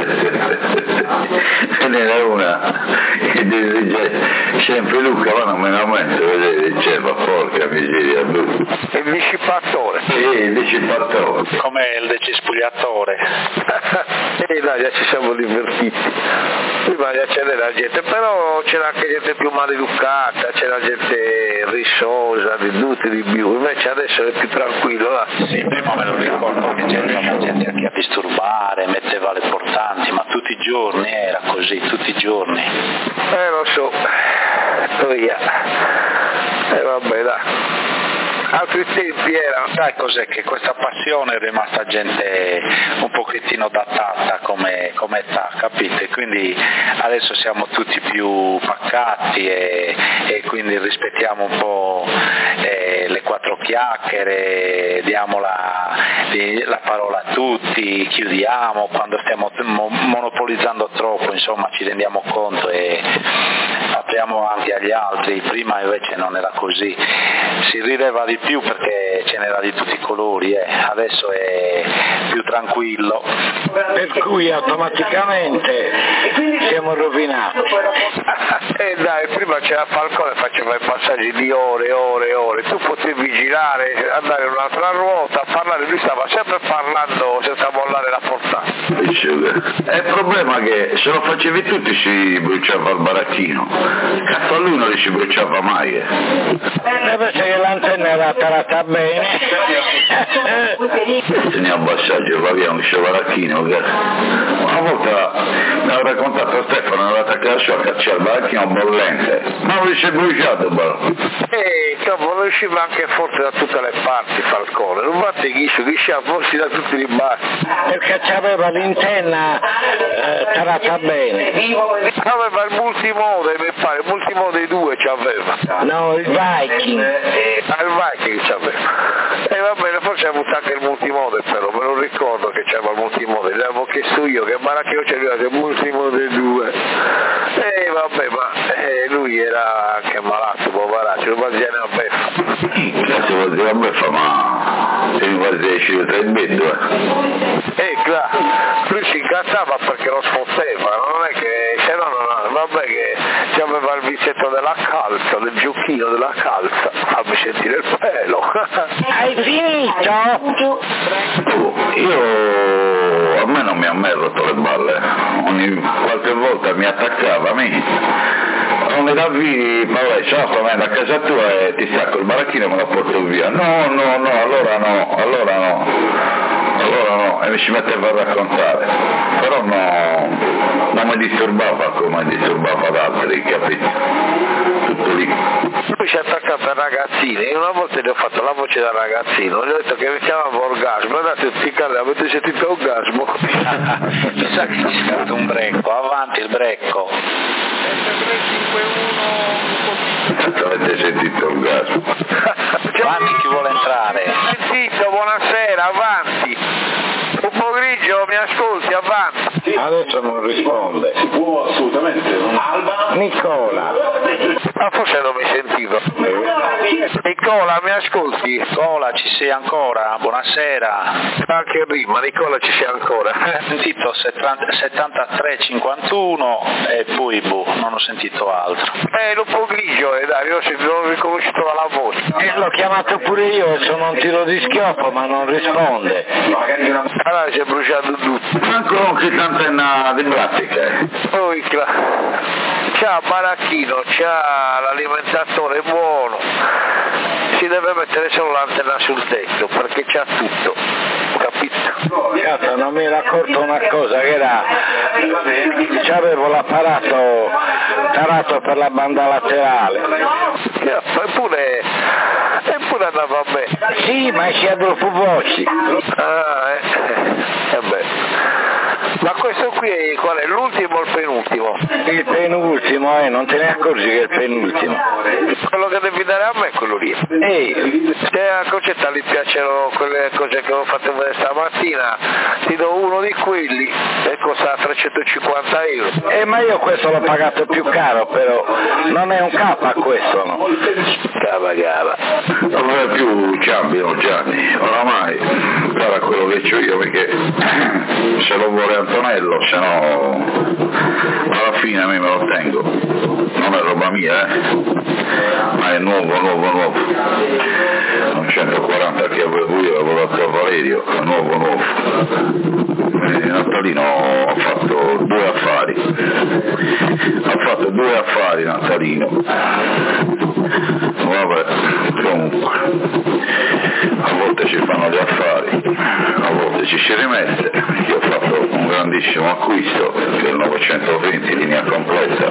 Ce n'era una che dice sempre Luca, ma non me la metto, vedete, diceva porca miseria. Il discipatore. Sì, il discipatore. Come il decispugliatore. E dai, ci siamo divertiti. Prima c'era la gente, però c'era anche gente più maleducata, c'era gente rissosa, di tutti di più, invece adesso è più tranquillo. Là. Sì, prima me lo ricordo che c'era gente anche a disturbare, metteva le portanti, ma tutti i giorni era così, tutti i giorni. Eh lo so, via. E eh, vabbè dai. Altri tempi erano, sai cos'è, che questa passione è rimasta gente un pochettino datata come, come età, capite? Quindi adesso siamo tutti più paccati e, e quindi rispettiamo un po' eh, le quattro chiacchiere, diamo la, la parola a tutti, chiudiamo, quando stiamo monopolizzando troppo, insomma ci rendiamo conto e apriamo anche agli altri, prima invece non era così, si rideva di più perché ce n'era di tutti i colori, eh. Adesso è più tranquillo. Per cui automaticamente siamo rovinati. E dai, prima c'era Falcone, faceva i passaggi di ore e ore e ore, tu potevi girare, andare in un'altra ruota, parlare, lui stava sempre parlando senza mollare la portata. E il problema è che se lo facevi tutti si bruciava il baracchino, cazzo a lui non li si bruciava mai. Eh. E invece che l'antenna era tarata bene. Teniamo abbassaggi, va via un baracchino che una volta mi ha raccontato Stefano, aveva attaccato a cacciare il baracchino bollente, ma non si è bruciato però. E dopo non usciva anche forte da tutte le parti Falcone, non batte ghiscio, ghiscia forse da tutti i basti. Perché c'aveva l'antenna eh, tarata bene. Aveva il multimode, mi pare, il multimode due c'aveva. No, il Viking. Ah, il Viking c'aveva. E va bene, forse ha avuto anche il multimode però, me lo ricordo che c'era il multimode, l'avevo chiesto io che baracchino c'era il multimode due. E vabbè, ma eh, lui era anche malato, poveraccio, lo baziane a beffa. Cazzo vuol dire a beffa, ma se mi guardi uscire tra il beddo, eh. Eh, claro, lui si incazzava perché lo sfotteva, non è che, se no, no, vabbè che aveva il vizietto della calza, del giochino della calza, fammi sentire il pelo. Hai finito? Io, a me non mi ha mai rotto le balle, ogni qualche volta mi attaccava a me, non mi davi, vabbè, ciao, vieni a casa tua e ti stacco il baracchino e me lo porto via, no, no, no, allora no, allora no, allora no, e mi ci metteva a raccontare, però no, non mi disturbava come disturbava ad altri, capito? Tutto lì. Lui si è attaccato a ragazzini, io una volta gli ho fatto la voce da ragazzino, gli ho detto che mi chiamava orgasmo, e dato tutti i cani, avete sentito orgasmo? Mi sa che c'è stato un brecco, avanti il brecco. Avete sentito orgasmo? Avanti, chi vuole entrare? Sentito, buonasera, avanti. Un po' grigio, mi ascolti, avanti. Adesso non risponde. Può assolutamente. Alba? Nicola. Ma forse non mi sentivo. Nicola, mi ascolti? Nicola, ci sei ancora? Buonasera. Anche prima, Nicola, ci sei ancora? Ho sentito settantatré cinquantuno e poi boh, non ho sentito altro. Eh, un po' grigio, eh, dai, io non ho riconosciuto la voce. Eh, l'ho chiamato pure io, sono un tiro di schioppo ma non risponde. Allora si è bruciato tutto. Manco non che antenna di plastica, eh. Poi c'ha baracchino, c'ha l'alimentatore buono, si deve mettere solo l'antenna sul tetto perché c'ha tutto, capito? Cazzo, non mi era accorto una cosa, che era, c'avevo l'apparato tarato per la banda laterale. Eppure, eppure andava bene. Sì, ma c'è due voci. Ah, eh, eh beh. Ma questo qui è, qual è? L'ultimo o il penultimo? Il penultimo, eh, non te ne accorgi che è il penultimo. Quello che devi dare a me è quello lì. Ehi, se a Concetta gli piacciono quelle cose che ho fatto vedere stamattina, ti do uno di quelli e costa trecentocinquanta euro. Eh, ma io questo l'ho pagato più caro, però non è un capo a questo, no? Cava cava. Non è più Ciambino Gianni, oramai, cara quello che c'ho io, perché se lo vuole Antonello, se no alla fine a me me lo tengo, non è roba mia, eh, ma è nuovo, nuovo, nuovo, un centoquaranta che avevo io, avevo dato a Valerio, è nuovo, nuovo. E Natalino ha fatto due affari, ha fatto due affari Natalino, vabbè, comunque, a volte ci fanno gli affari, a volte ci si rimette. Io ho fatto un grandissimo acquisto, che è il novecentoventi linea completa,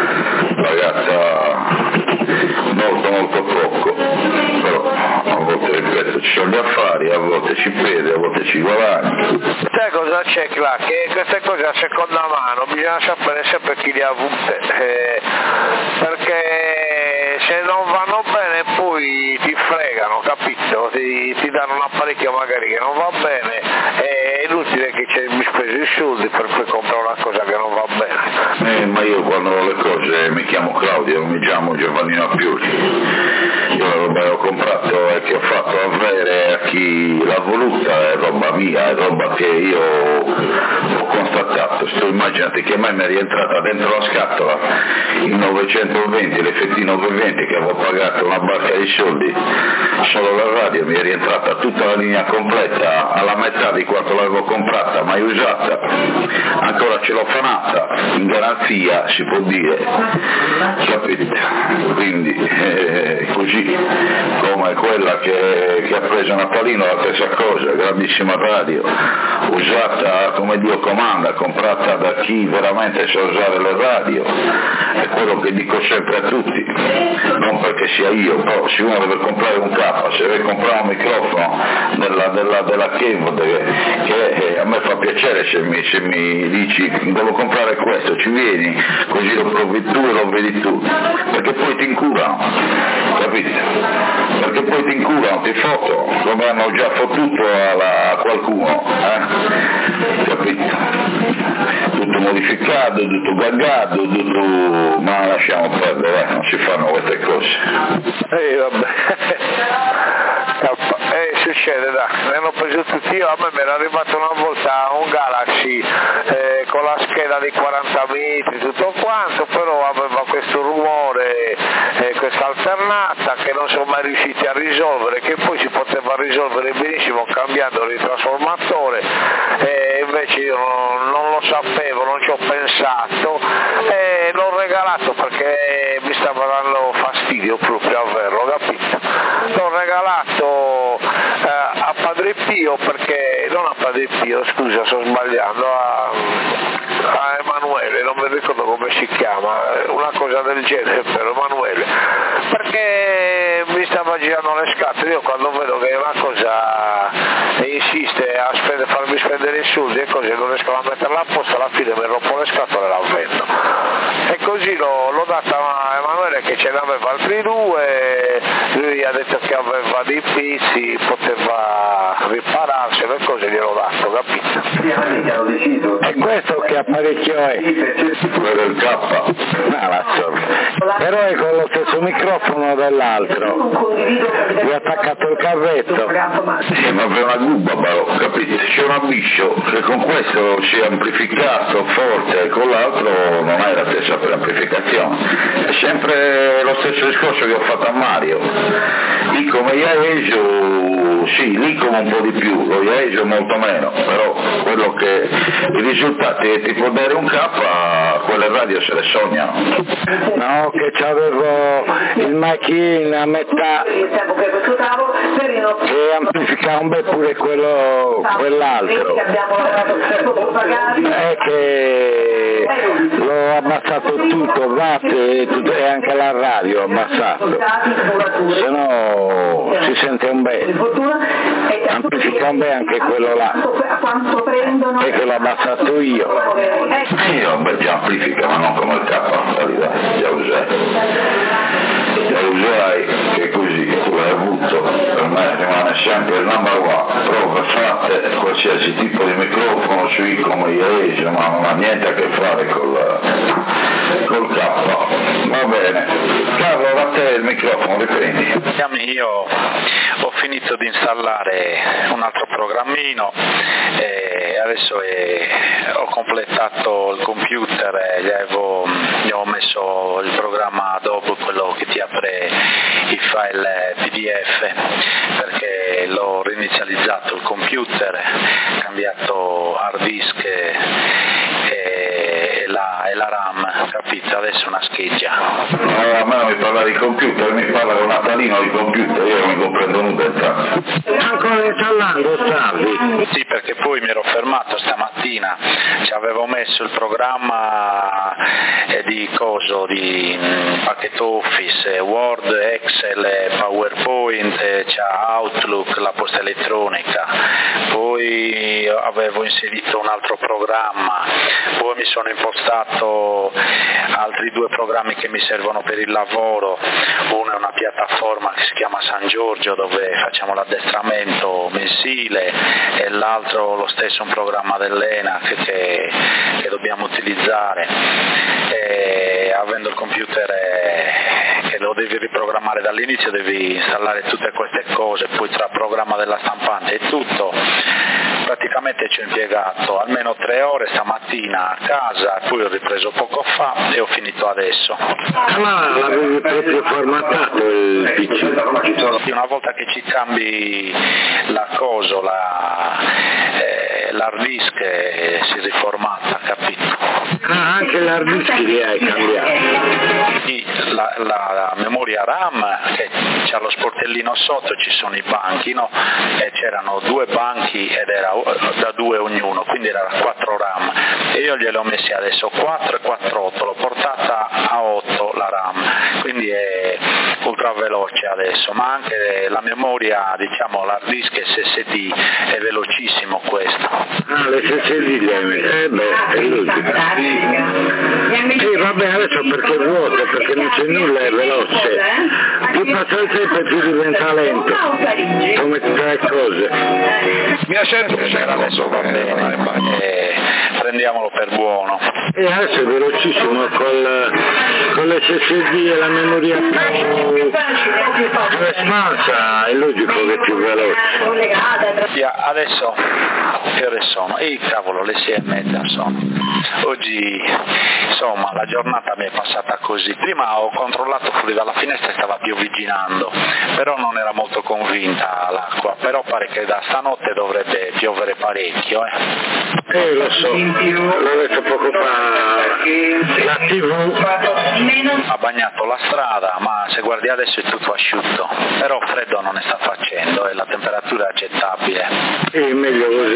pagata molto molto poco, però a volte ripeto ci sono gli affari, a volte ci perde, a volte ci guadagni. Sai cosa c'è là? Che queste cose a seconda mano bisogna sapere sempre chi le ha avute, eh, perché se non vanno bene poi ti fregano, capito? Ti, ti danno un apparecchio magari che non va bene, è inutile che ci mi spesi i soldi per poi comprare una cosa che non va bene. Eh, ma io quando ho le cose cose, mi chiamo Claudio, non mi chiamo Giovannino Appiuri. Io la roba che ho comprato e che ho fatto avere a chi l'ha voluta è roba mia, è roba che io ho constatato. Sto, immaginate che a me mi è rientrata dentro la scatola il novecentoventi, l'F T novecentoventi che avevo pagato una barca di soldi, solo la radio mi è rientrata tutta la linea completa alla metà di quanto l'avevo comprata, mai usata, ancora ce l'ho fanata, in garanzia si può dire, capite? Quindi eh, così come quella che, che ha preso Natalino, la stessa cosa, grandissima radio, usata come Dio comanda, comprata da chi veramente sa usare le radio, è quello che dico sempre a tutti, non perché sia io, però se uno deve comprare un K, se deve comprare un microfono della, della, della Kenwood, che eh, a me fa piacere se mi, se mi dici devo comprare questo, ci vieni, così lo provi tu e lo vedi tu, perché poi ti incurano, capite? Perché poi ti incurano, ti foto, come hanno già fottuto alla, a qualcuno, eh? Capite? Tutto modificato, tutto gaggato, tutto... ma lasciamo perdere, eh? Non si fanno queste cose. Eh, vabbè. Eh, succede, dai, ne hanno preso tutti io, a me mi era arrivato una volta un Galaxy eh, con la scheda di quaranta metri, tutto quanto, però aveva questo rumore, eh, questa alternata che non sono mai riusciti a risolvere, che poi si poteva risolvere benissimo cambiando il trasformatore, e invece io non, non lo sapevo, non ci ho pensato, e l'ho regalato perché mi stava dando fastidio proprio averlo, capito? L'ho regalato eh, a Padre Pio, perché non a Padre Pio, scusa, sto sbagliando, a, a Emanuele, non mi ricordo come si chiama, una cosa del genere per Emanuele, perché mi stava girando le scatole. Io quando vedo che una cosa insiste a spendere, farmi spendere i soldi e così non riesco a metterla a posto, alla fine mi rompo le scatole e la vendo, e così l'ho, l'ho data a Emanuele che ce ne aveva altri due, lui ha detto che aveva dei pezzi, poteva ripararsi, le cose gliel'ho dato, capito? E questo che apparecchio è? Quello è il K. No, la so. Però è con lo stesso microfono dell'altro, gli ho attaccato il carretto. Sì, ma per una gubba però, capite? C'è un abbiscio che con questo si è amplificato forte e con l'altro non è la stessa amplificazione. È sempre lo stesso discorso che ho fatto a Mario. Lì come Iaesio, sì, lì come un po' di più, lo Iaesio molto meno, però quello che i risultati è tipo dare un K, quelle radio se le sognano. No, che c'avevo il macchina a metà e amplificava un bel pure quello, quell'altro. È che l'ho abbassato tutto, watt e, tutto, e anche la radio ho abbassato, se no si sente un bel, amplifica un bel anche quello là, e che l'ho abbassato io. Sì, vabbè, già amplifica, ma non come il K, in realtà, già usai. Già usai, che così tu l'hai avuto, per me rimane sempre il number one, però fate qualsiasi tipo di microfono su I come Iaesio, ma non ha niente a che fare col, col K. Va bene. Carlo, a te il microfono, riprendi. Io ho finito di installare un altro programmino e adesso è, ho completato il computer e gli avevo, gli ho messo il programma Adobe, quello che ti apre i file P D F, perché l'ho rinizializzato il computer, cambiato hard disk e, e, la, e la RAM, capito? Adesso è una scheggia. No, a me non mi parla di computer, mi parla con Natalino di computer, io non mi comprendo nulla intanto. Ancora installando, Salvi? Sì, perché poi mi ero fermato stamattina, ci avevo messo il programma eh, di coso, di mh, pacchetto Office, eh, Word, Excel, eh, PowerPoint, eh, c'ha Outlook, la posta elettronica, poi avevo inserito un altro programma, poi mi sono impostato altri due programmi che mi servono per il lavoro, uno è una piattaforma che si chiama San Giorgio dove facciamo l'addestramento mensile mensile e l'altro lo stesso un programma dell'ENAC che, che dobbiamo utilizzare, e avendo il computer eh, che lo devi riprogrammare dall'inizio, devi installare tutte queste cose, poi tra il programma della stampante e tutto, praticamente ci ho impiegato almeno tre ore stamattina a casa, poi ho ripreso poco fa e ho finito adesso. Ma l'avevi proprio formattato il P C? Una volta che ci cambi la cosa, la, eh, l'hard disk eh, si riformatta, capito? Ah, anche l'hard disk li hai cambiato? Sì, la, la, la memoria RAM che c'ha lo sportellino sotto, ci sono i banchi, no? E c'erano due banchi ed era da due ognuno, quindi era quattro RAM, e io gliele ho messi adesso quattro e quattro otto, l'ho portata a otto la RAM, quindi è ultra veloce adesso, ma anche la memoria, diciamo l'hard disk S S D è velocissimo questo. Ah, l'S S D li hai messo? Eh beh, è logico. Sì, vabbè, adesso perché è vuoto, perché non c'è nulla, è veloce. Più passa il tempo e più diventa lento, come tutte le cose. Mi ha scelto che c'era adesso, va bene, eh, prendiamolo per buono. E adesso è velocissimo col, con l'S S D e la memoria più, più espansa, è logico che è più veloce. Yeah, adesso che ore sono? Ehi cavolo, le sei e mezza sono. Oggi insomma la giornata mi è passata così. Prima ho controllato fuori dalla finestra e stava piovigginando, però non era molto convinta l'acqua, però pare che da stanotte dovrebbe piovere parecchio. Eh, eh lo so, l'ho detto poco fa, la tivù ha bagnato la strada, ma se guardi adesso è tutto asciutto, però freddo non ne sta facendo e la temperatura è accettabile. Sì, meglio così.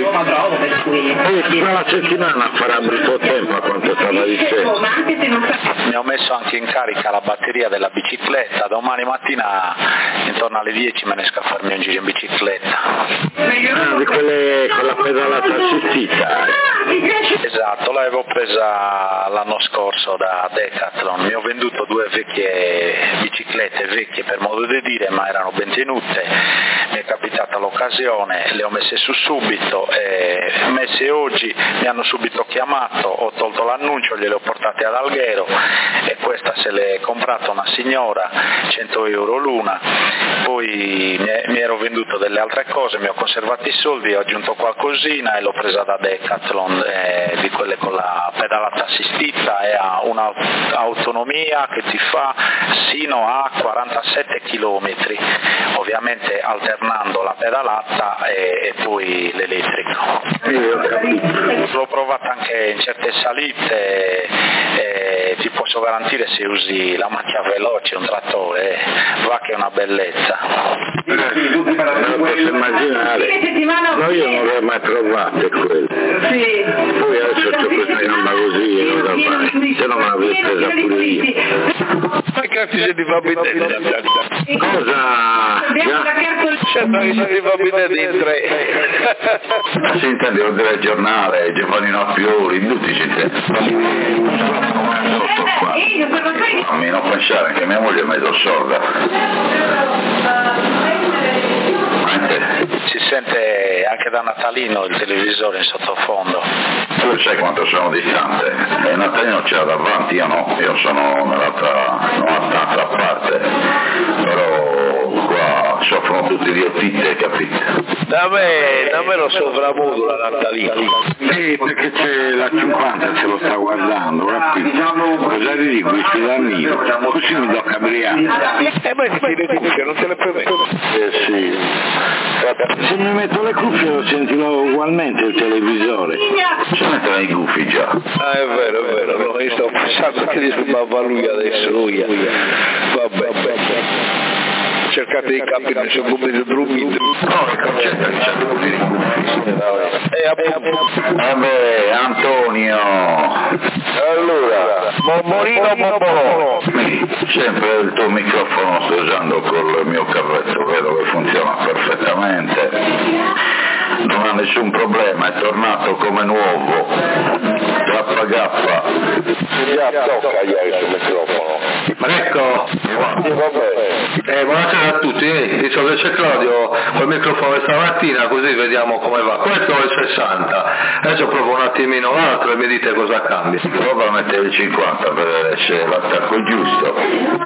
E tutta la settimana farà brutto tempo a quanto stava dicendo. Mi ho messo anche in carica la batteria della bicicletta, domani mattina intorno alle dieci me ne esco a farmi un giro in bicicletta. Ah, di quelle con la pedalata assistita. Esatto, l'avevo presa l'anno scorso da Decathlon, mi ho venduto due vecchie biciclette, vecchie per modo di dire, ma erano ben tenute, mi è capitata l'occasione, le ho messe su subito, e messe oggi mi hanno subito chiamato, ho tolto l'annuncio, gliele ho portate ad Alghero e questa se l'è comprata una signora, cento euro l'una, poi mi ero venduto delle altre cose, mi ho conservato i soldi, ho aggiunto qualcosina e l'ho presa da Decathlon, eh, di quelle con la pedalata assistita, e ha un'autonomia che ti fa sino a quarantasette chilometri, ovviamente alternando la pedalata e, e poi l'elettrico. L'ho provata anche in certe salite e ti posso garantire, se usi la macchina veloce, un trattore, va che è una bellezza. Me lo posso immaginare, no, io non l'ho mai provato quello. Poi adesso c'ho questa gamba così e non la fai, se no me l'avevo presa pure io. Ma cazzo se ti fa vedere? Cosa? Sembra che se ti fa vedere in tre. Si intende ordine il giornale, Giovannino Fiori, tutti ci intendono. A me non pensare che mia moglie è mezzo sorda. Si sente anche da Natalino il televisore in sottofondo. Tu sai quanto sono distante, e Natalino c'era davanti, io no, io sono nell'altra, nella stanza a parte, però qua soffrono tutti di otite, capito? Da me, da me lo sopravmuto la Natalino. Sì, perché c'è la cinquanta, se lo sta guardando, capito? Cosa ti dico, il filamino, così mi do cabriare. E poi ti le cuffie, non te le permetto. Eh sì. Se mi metto le cuffie lo sentirò ugualmente il televisore. Si mettono i gufi già. Ah, è vero, è vero, no, io sto pensando che ti va lui adesso, lui. Vabbè, vabbè. Cercate di capire se come si dormite. No, il concetto è che c'è tutti i gufi. E appunto. Vabbè, Antonio. Allora, Momolino Momolino. Sempre il tuo microfono sto usando col mio carretto, vedo che funziona perfettamente, non ha nessun problema, è tornato come nuovo, gappa gappa, già tocca ieri sul microfono. Ecco, Sì, vabbè. eh, buonasera a tutti, eh, sono c'è Claudio col microfono stamattina, così vediamo come va. Questo è il sessanta, adesso provo un attimino l'altro e mi dite cosa cambia. Prova a mettere il cinquanta per vedere se l'attacco è giusto.